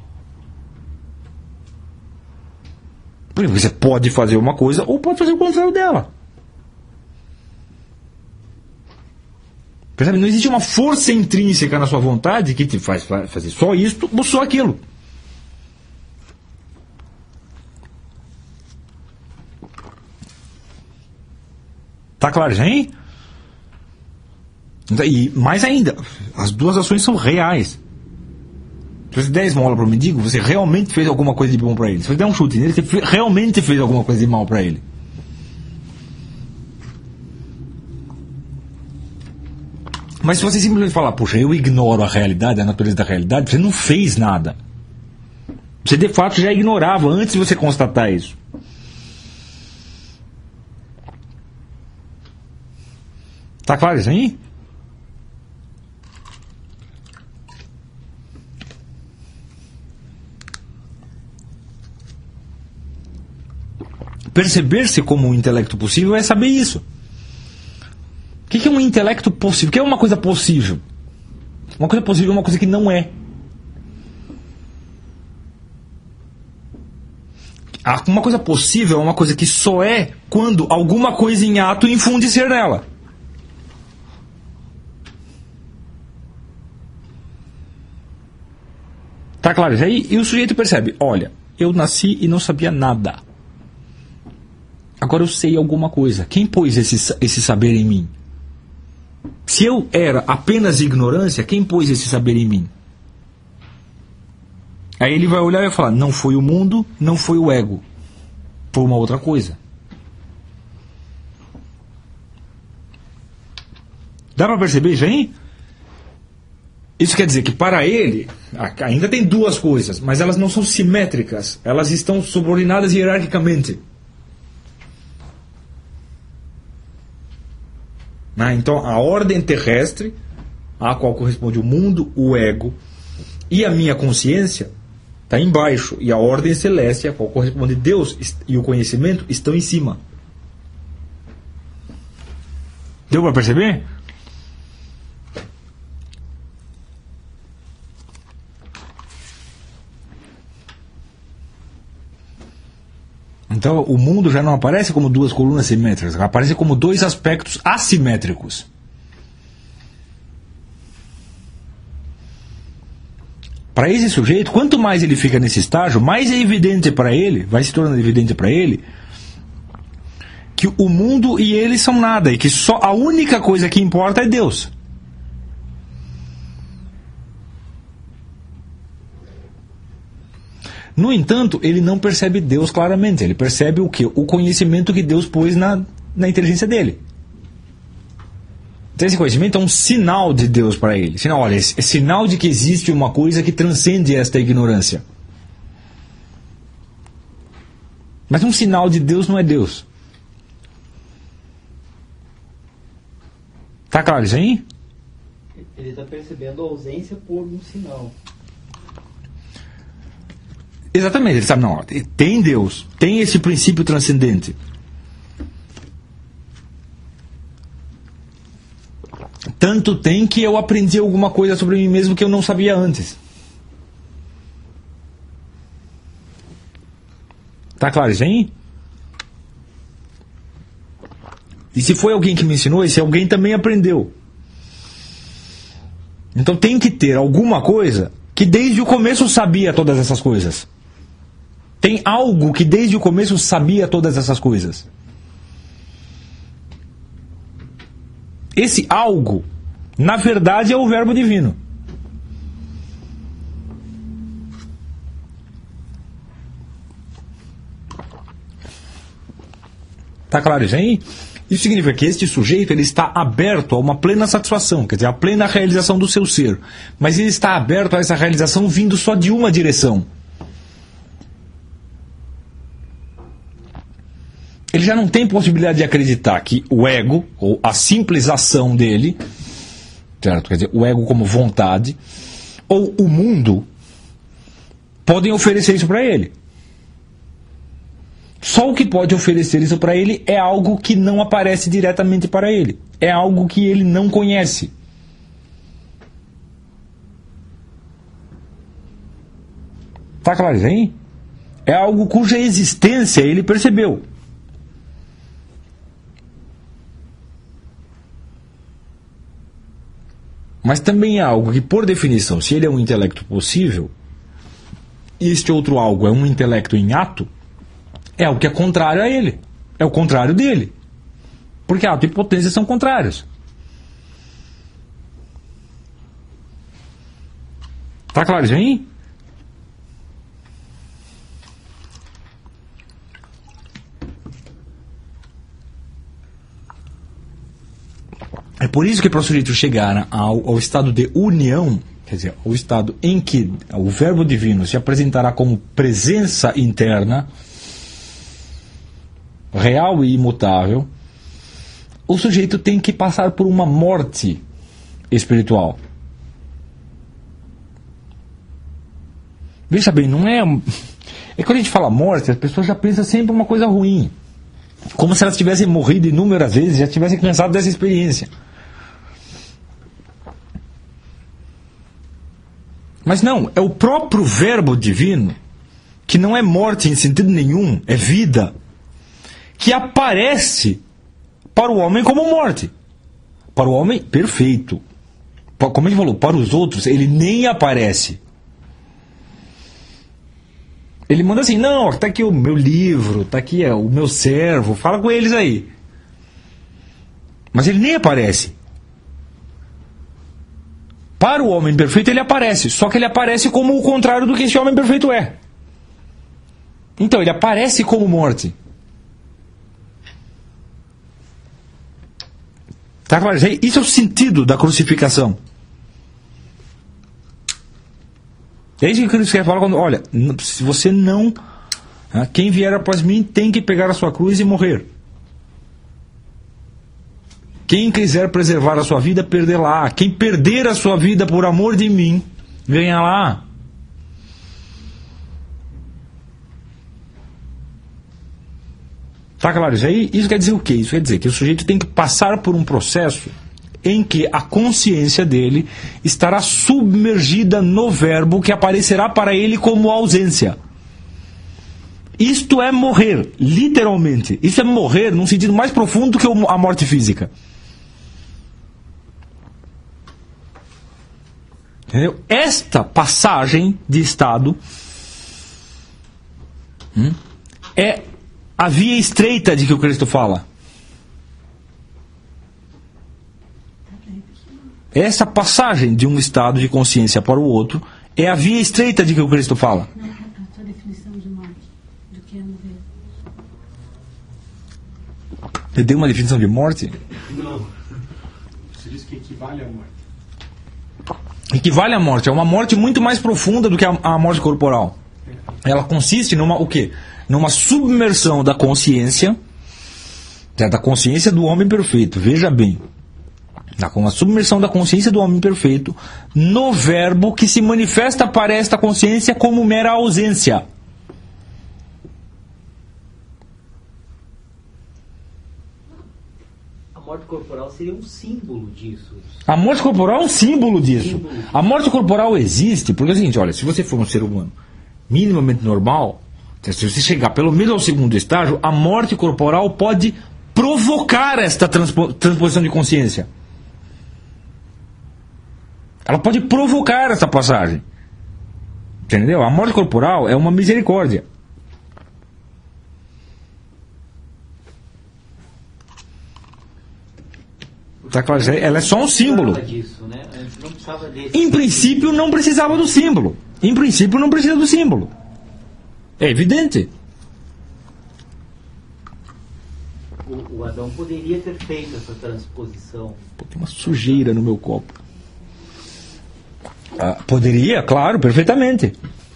Porque você pode fazer uma coisa ou pode fazer o contrário dela. Percebe? Não existe uma força intrínseca na sua vontade que te faz fazer só isto ou só aquilo. Tá claro, gente? E mais ainda, as duas ações são reais. Se você der esmola para o mendigo, você realmente fez alguma coisa de bom para ele. Se você der um chute nele, você realmente fez alguma coisa de mal para ele. Mas se você simplesmente falar, puxa, eu ignoro a realidade, a natureza da realidade, você não fez nada. Você de fato já ignorava antes de você constatar isso. Tá claro isso aí? Perceber-se como um intelecto possível é saber isso. O que é um intelecto possível? O que é uma coisa possível? Uma coisa possível é uma coisa que não é. Uma coisa possível é uma coisa que só é quando alguma coisa em ato infunde ser nela. Tá claro isso aí? E o sujeito percebe, olha, eu nasci e não sabia nada. Agora eu sei alguma coisa. Quem pôs esse saber em mim? Se eu era apenas ignorância, quem pôs esse saber em mim? Aí ele vai olhar e vai falar, não foi o mundo, não foi o ego. Foi uma outra coisa. Dá para perceber isso aí? Isso quer dizer que para ele, ainda tem duas coisas, mas elas não são simétricas. Elas estão subordinadas hierarquicamente. Então, a ordem terrestre, à qual corresponde o mundo, o ego, e a minha consciência, está embaixo. E a ordem celeste, à qual corresponde Deus e o conhecimento, estão em cima. Deu para perceber? Então o mundo já não aparece como duas colunas simétricas, aparece como dois aspectos assimétricos. Para esse sujeito, quanto mais ele fica nesse estágio, mais é evidente para ele, vai se tornando evidente para ele, que o mundo e ele são nada, e que só a única coisa que importa é Deus. No entanto, ele não percebe Deus claramente. Ele percebe o quê? O conhecimento que Deus pôs na inteligência dele. Então esse conhecimento é um sinal de Deus para ele. Sinal, olha, é sinal de que existe uma coisa que transcende esta ignorância. Mas um sinal de Deus não é Deus. Tá claro isso aí? Ele está percebendo a ausência por um sinal. Exatamente, ele sabe, não, tem Deus, tem esse princípio transcendente. Tanto tem que eu aprendi alguma coisa sobre mim mesmo que eu não sabia antes. Tá claro isso aí? E se foi alguém que me ensinou, esse alguém também aprendeu. Então tem que ter alguma coisa que desde o começo sabia todas essas coisas. Tem algo que desde o começo sabia todas essas coisas. Esse algo, na verdade, é o verbo divino. Tá claro isso aí? Isso significa que este sujeito ele está aberto a uma plena satisfação, quer dizer, a plena realização do seu ser. Mas ele está aberto a essa realização vindo só de uma direção. Ele já não tem possibilidade de acreditar que o ego, ou a simples ação dele, certo? Quer dizer, o ego como vontade, ou o mundo, podem oferecer isso para ele. Só o que pode oferecer isso para ele é algo que não aparece diretamente para ele. É algo que ele não conhece. Tá claro isso aí? É algo cuja existência ele percebeu. Mas também é algo que, por definição, se ele é um intelecto possível, e este outro algo é um intelecto em ato, é algo que é contrário a ele. É o contrário dele. Porque ato e potência são contrários. Tá claro isso aí? É por isso que para o sujeito chegar ao estado de união, quer dizer, o estado em que o verbo divino se apresentará como presença interna, real e imutável, o sujeito tem que passar por uma morte espiritual. Veja bem, não é... É que quando a gente fala morte, as pessoas já pensam sempre uma coisa ruim. Como se elas tivessem morrido inúmeras vezes e já tivessem cansado dessa experiência. Mas não, é o próprio verbo divino, que não é morte em sentido nenhum, é vida, que aparece para o homem como morte. Para o homem, perfeito. Como a gente falou, para os outros, ele nem aparece. Ele manda assim, não, está aqui o meu livro, está aqui o meu servo, fala com eles aí. Mas ele nem aparece. Para o homem perfeito ele aparece, só que ele aparece como o contrário do que esse homem perfeito é. Então, ele aparece como morte. Tá claro? Isso é o sentido da crucificação. É isso que Cristo quer falar quando, olha, se você não... Quem vier após mim tem que pegar a sua cruz e morrer. Quem quiser preservar a sua vida, perdê-la. Quem perder a sua vida por amor de mim, venha lá. Tá claro isso aí? Isso quer dizer o quê? Isso quer dizer que o sujeito tem que passar por um processo em que a consciência dele estará submergida no verbo que aparecerá para ele como ausência. Isto é morrer, literalmente. Isso é morrer num sentido mais profundo que a morte física. Entendeu? Esta passagem de estado é a via estreita de que o Cristo fala. Essa passagem de um estado de consciência para o outro é a via estreita de que o Cristo fala. A tua definição de morte, do que é morrer? Ele deu uma definição de morte? Não. Você diz que equivale à morte. Equivale à morte. É uma morte muito mais profunda do que a morte corporal. Ela consiste numa, o quê? Numa submersão da consciência, da consciência do homem perfeito. Veja bem. Com a submersão da consciência do homem perfeito no verbo que se manifesta para esta consciência como mera ausência. A morte corporal seria um símbolo disso. A morte corporal é um símbolo disso. A morte corporal existe porque é o seguinte, olha, se você for um ser humano minimamente normal, se você chegar pelo menos ao segundo estágio, a morte corporal pode provocar esta transposição de consciência. Ela pode provocar essa passagem. Entendeu? A morte corporal é uma misericórdia. Tá claro? Ela é só um símbolo. Em princípio não precisava do símbolo. Em princípio não precisa do símbolo. É evidente. O o Adão poderia ter feito essa transposição. Pô, tem uma sujeira no meu copo. Poderia, claro, perfeitamente.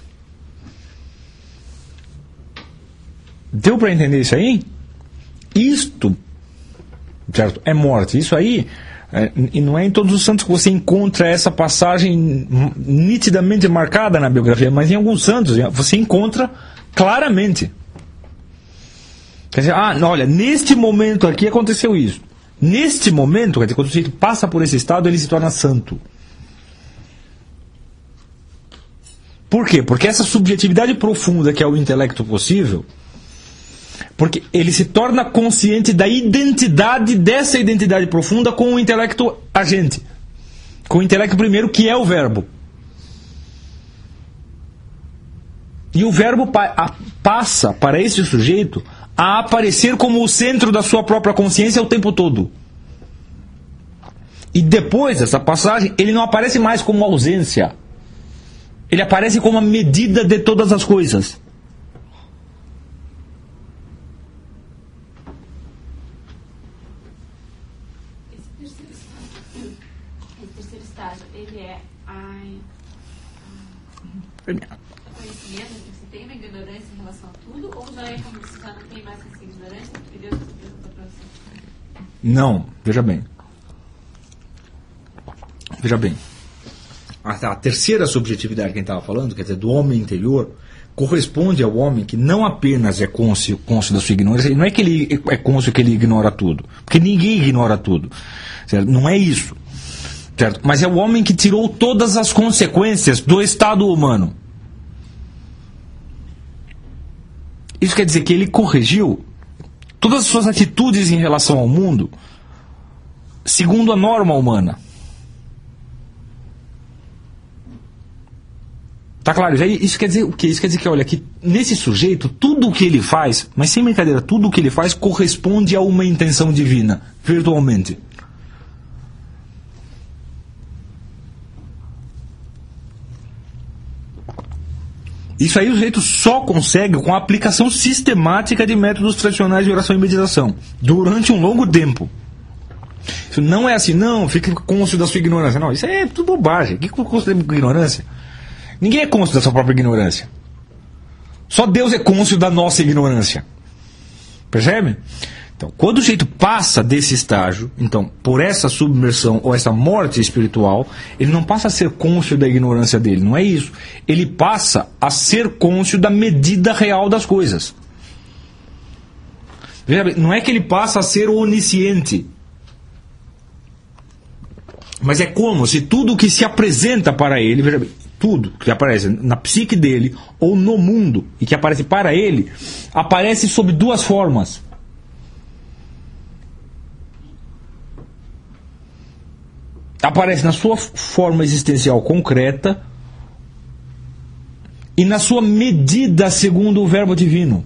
Deu para entender isso aí? Isto, certo, é morte. Isso aí, e não é em todos os santos que você encontra essa passagem nitidamente marcada na biografia, mas em alguns santos você encontra claramente. Quer dizer, olha, neste momento aqui aconteceu isso. Neste momento, quer dizer, quando o sujeito passa por esse estado, ele se torna santo. Por quê? Porque essa subjetividade profunda que é o intelecto possível, porque ele se torna consciente da identidade dessa identidade profunda com o intelecto agente. Com o intelecto primeiro, que é o verbo. E o verbo passa para esse sujeito a aparecer como o centro da sua própria consciência o tempo todo. E depois dessa passagem, ele não aparece mais como ausência. Ele aparece como a medida de todas as coisas. Esse terceiro estágio, ele é conhecimento, que você tem uma ignorância em relação a tudo, ou já é como se já não tem mais essa ignorância, porque Deus está para você? Não, veja bem. Veja bem. A terceira subjetividade que a gente estava falando, quer dizer, do homem interior, corresponde ao homem que não apenas é cônscio da sua ignorância, não é que ele é cônscio que ele ignora tudo, porque ninguém ignora tudo, certo? Não é isso, certo? Mas é o homem que tirou todas as consequências do estado humano. Isso quer dizer que ele corrigiu todas as suas atitudes em relação ao mundo segundo a norma humana. Tá claro? Isso quer dizer o quê? Isso quer dizer que, olha, que nesse sujeito, tudo o que ele faz, mas sem brincadeira, tudo o que ele faz corresponde a uma intenção divina, virtualmente. Isso aí o sujeito só consegue com a aplicação sistemática de métodos tradicionais de oração e meditação, durante um longo tempo. Isso não é assim, não, fica cônscio da sua ignorância. Não, isso é tudo bobagem. O que eu considero ignorância? Ninguém é cônscio da sua própria ignorância. Só Deus é cônscio da nossa ignorância. Percebe? Então, quando o sujeito passa desse estágio, então, por essa submersão ou essa morte espiritual, ele não passa a ser cônscio da ignorância dele. Não é isso. Ele passa a ser cônscio da medida real das coisas. Veja bem, não é que ele passa a ser onisciente. Mas é como se tudo que se apresenta para ele, veja bem, tudo que aparece na psique dele ou no mundo e que aparece para ele, aparece sob duas formas. Aparece na sua forma existencial concreta e na sua medida segundo o verbo divino.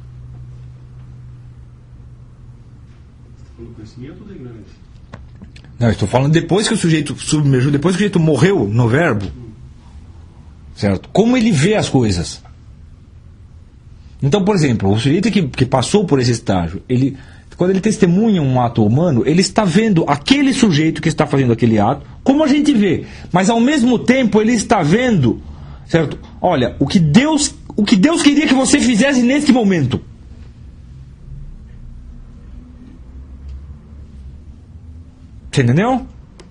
Do conhecimento ou da ignorância? Não, estou falando depois que o sujeito submergiu, depois que o sujeito morreu no verbo. Certo? Como ele vê as coisas. Então, por exemplo, o sujeito que passou por esse estágio, quando ele testemunha um ato humano, ele está vendo aquele sujeito que está fazendo aquele ato, como a gente vê. Mas ao mesmo tempo ele está vendo, certo? Olha, o que Deus queria que você fizesse neste momento. Você entendeu?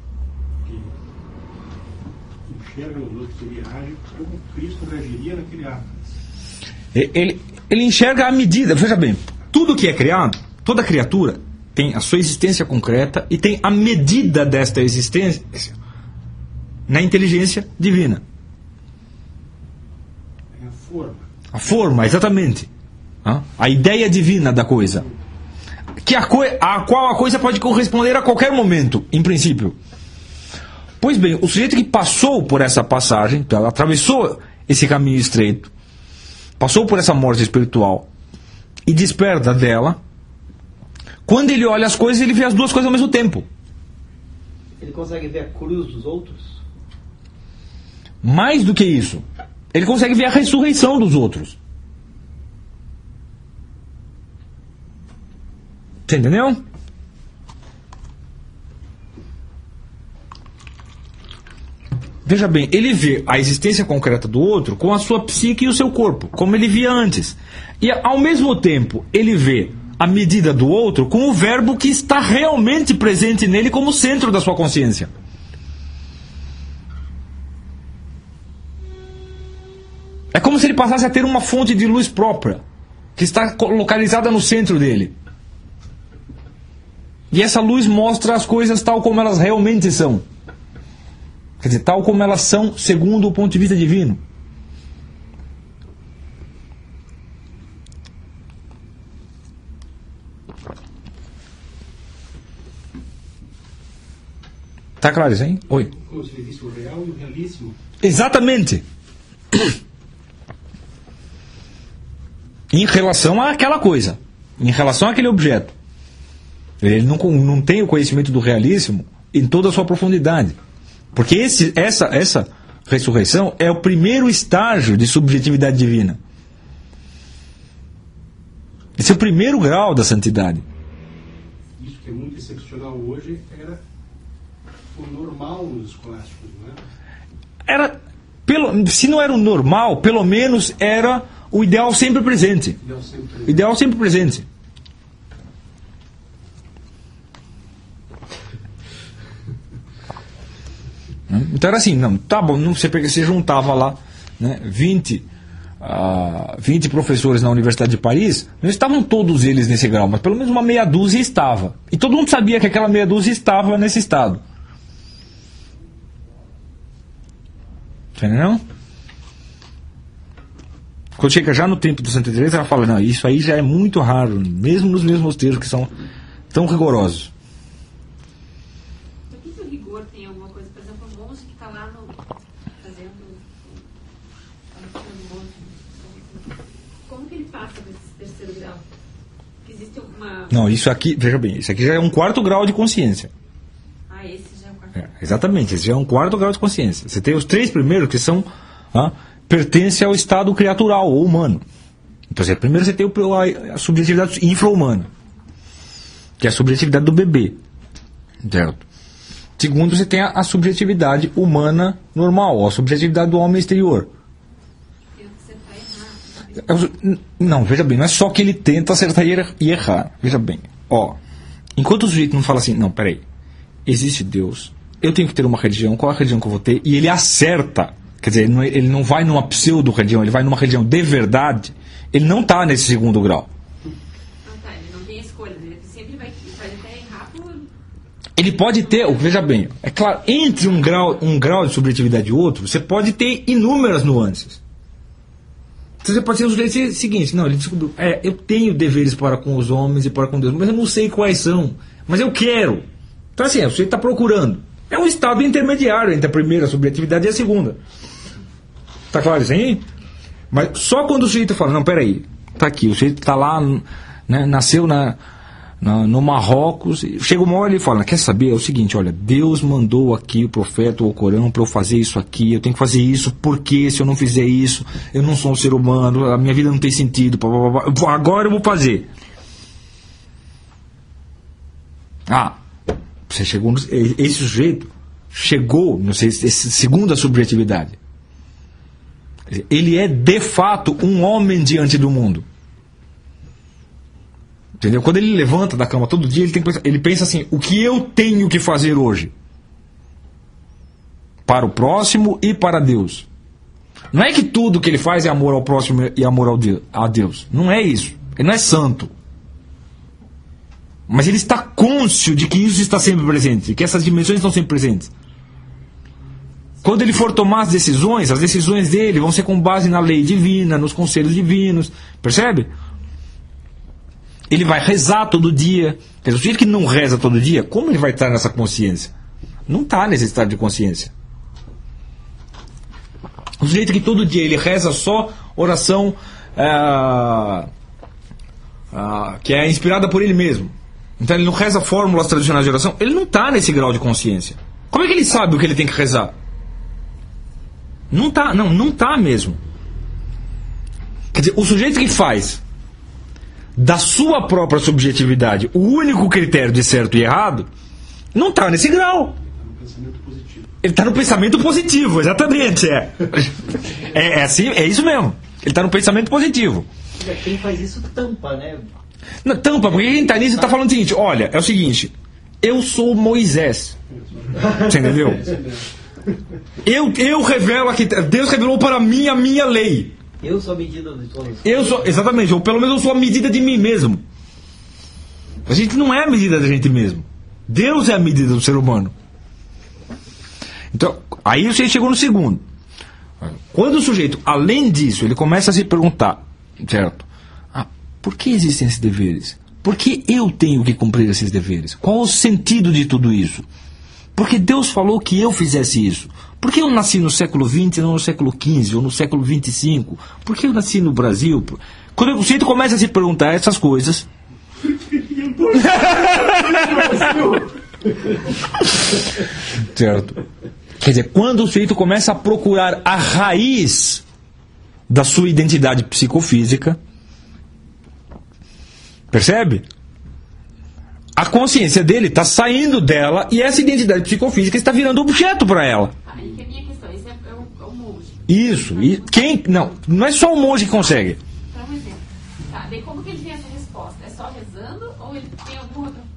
Enxerga nos outros, ele age como Cristo reagiria naquele ato. Ele enxerga a medida. Veja bem, tudo que é criado, toda criatura tem a sua existência concreta e tem a medida desta existência na inteligência divina. É a forma. A forma, exatamente. A ideia divina da coisa. A qual a coisa pode corresponder a qualquer momento, em princípio. Pois bem, o sujeito que passou por essa passagem, então, atravessou esse caminho estreito, passou por essa morte espiritual e desperta dela, quando ele olha as coisas, ele vê as duas coisas ao mesmo tempo. Ele consegue ver a cruz dos outros? Mais do que isso, ele consegue ver a ressurreição dos outros. Você entendeu? Veja bem, ele vê a existência concreta do outro com a sua psique e o seu corpo, como ele via antes. E ao mesmo tempo, ele vê a medida do outro com o verbo que está realmente presente nele como centro da sua consciência. É como se ele passasse a ter uma fonte de luz própria, que está localizada no centro dele. E essa luz mostra as coisas tal como elas realmente são. Quer dizer, tal como elas são segundo o ponto de vista divino. Tá claro isso, hein? Oi. Como se visse o real e o realíssimo. Exatamente. Em relação àquela coisa. Em relação àquele objeto. Ele não tem o conhecimento do realíssimo em toda a sua profundidade. Porque essa ressurreição é o primeiro estágio de subjetividade divina. Esse é o primeiro grau da santidade. Isso que é muito excepcional hoje era o normal nos escolásticos, não é? Se não era o normal, pelo menos era o ideal sempre presente. Ideal sempre presente. Então era assim, não, tá bom, você juntava lá, né, 20 professores na Universidade de Paris, não estavam todos eles nesse grau, mas pelo menos uma meia dúzia estava. E todo mundo sabia que aquela meia dúzia estava nesse estado. Entendeu? Quando chega já no tempo do Santa Teresa, ela fala, não, isso aí já é muito raro, mesmo nos meus mosteiros que são tão rigorosos. Por que o rigor tem alguma coisa? Por exemplo, o monge que está lá fazendo como que ele passa desse terceiro grau? Que existe uma... Não, isso aqui, veja bem, isso aqui já é um quarto grau de consciência. Ah, esse já é o quarto grau. Exatamente, esse já é um quarto grau de consciência. Você tem os três primeiros que são... pertence ao estado criatural ou humano. Então, primeiro você tem a subjetividade infra-humana, que é a subjetividade do bebê. Certo? Segundo, você tem a subjetividade humana normal, a subjetividade do homem exterior. Você está errado. Não, veja bem, não é só que ele tenta acertar e errar. Veja bem, enquanto o sujeito não fala assim, não, peraí, existe Deus, eu tenho que ter uma religião, qual é a religião que eu vou ter? E ele acerta. Quer dizer, ele não vai numa pseudo-religião, ele vai numa religião de verdade. Ele não está nesse segundo grau. Ele não tem escolha, ele sempre vai até errar por... Ele pode ter, veja bem, é claro, entre um grau de subjetividade e outro, você pode ter inúmeras nuances. Então, você pode ter o seguinte, não, ele descobriu, eu tenho deveres para com os homens e para com Deus, mas eu não sei quais são, mas eu quero. Então assim, você está procurando. É um estado intermediário entre a primeira subjetividade e a segunda. Tá claro isso aí? Mas só quando o sujeito fala, não, peraí, tá aqui, o sujeito tá lá, né, nasceu no Marrocos, chega uma hora e ele fala, quer saber, é o seguinte, olha, Deus mandou aqui o profeta ou o Corão para eu fazer isso aqui, eu tenho que fazer isso, porque se eu não fizer isso, eu não sou um ser humano, a minha vida não tem sentido, agora eu vou fazer. Você chegou, esse sujeito chegou, não sei, segundo a subjetividade. Ele é de fato um homem diante do mundo. Entendeu? Quando ele levanta da cama todo dia, ele pensa assim, o que eu tenho que fazer hoje? Para o próximo e para Deus. Não é que tudo que ele faz é amor ao próximo e amor a Deus. Não é isso. Ele não é santo. Mas ele está cônscio de que isso está sempre presente, que essas dimensões estão sempre presentes. Quando ele for tomar as decisões dele vão ser com base na lei divina, nos conselhos divinos. Percebe? Ele vai rezar todo dia. O sujeito que não reza todo dia, como ele vai estar nessa consciência? Não está nesse estado de consciência. O sujeito que todo dia ele reza só oração que é inspirada por ele mesmo. Então ele não reza fórmulas tradicionais de oração. Ele não está nesse grau de consciência. Como é que ele sabe o que ele tem que rezar? Não está mesmo. Quer dizer, o sujeito que faz da sua própria subjetividade, o único critério de certo e errado, não está nesse grau. Ele está no pensamento positivo, exatamente. É assim, é isso mesmo. Ele está no pensamento positivo. Quem faz isso tampa, né? Não, tampa, porque quem está nisso está falando o seguinte: olha, é o seguinte, eu sou Moisés. Você entendeu? Eu revelo aqui, Deus revelou para mim a minha lei. Eu sou a medida de todos. Eu sou, exatamente, ou pelo menos eu sou a medida de mim mesmo. A gente não é a medida da gente mesmo. Deus é a medida do ser humano. Então, aí você chegou no segundo. Quando o sujeito, além disso, ele começa a se perguntar, certo? Por que existem esses deveres? Por que eu tenho que cumprir esses deveres? Qual o sentido de tudo isso? Porque Deus falou que eu fizesse isso. Por que eu nasci no século XX e não no século XV ou no século XXV? Por que eu nasci no Brasil? Quando o sujeito começa a se perguntar essas coisas... Certo. Quer dizer, quando o sujeito começa a procurar a raiz da sua identidade psicofísica, percebe? A consciência dele está saindo dela e essa identidade psicofísica está virando objeto para ela. Aí que é a minha questão, esse é o monge. Isso. E quem, não é só o monge que consegue. Para um exemplo. Tá, daí como que ele tem essa resposta? É só rezando ou ele tem alguma outra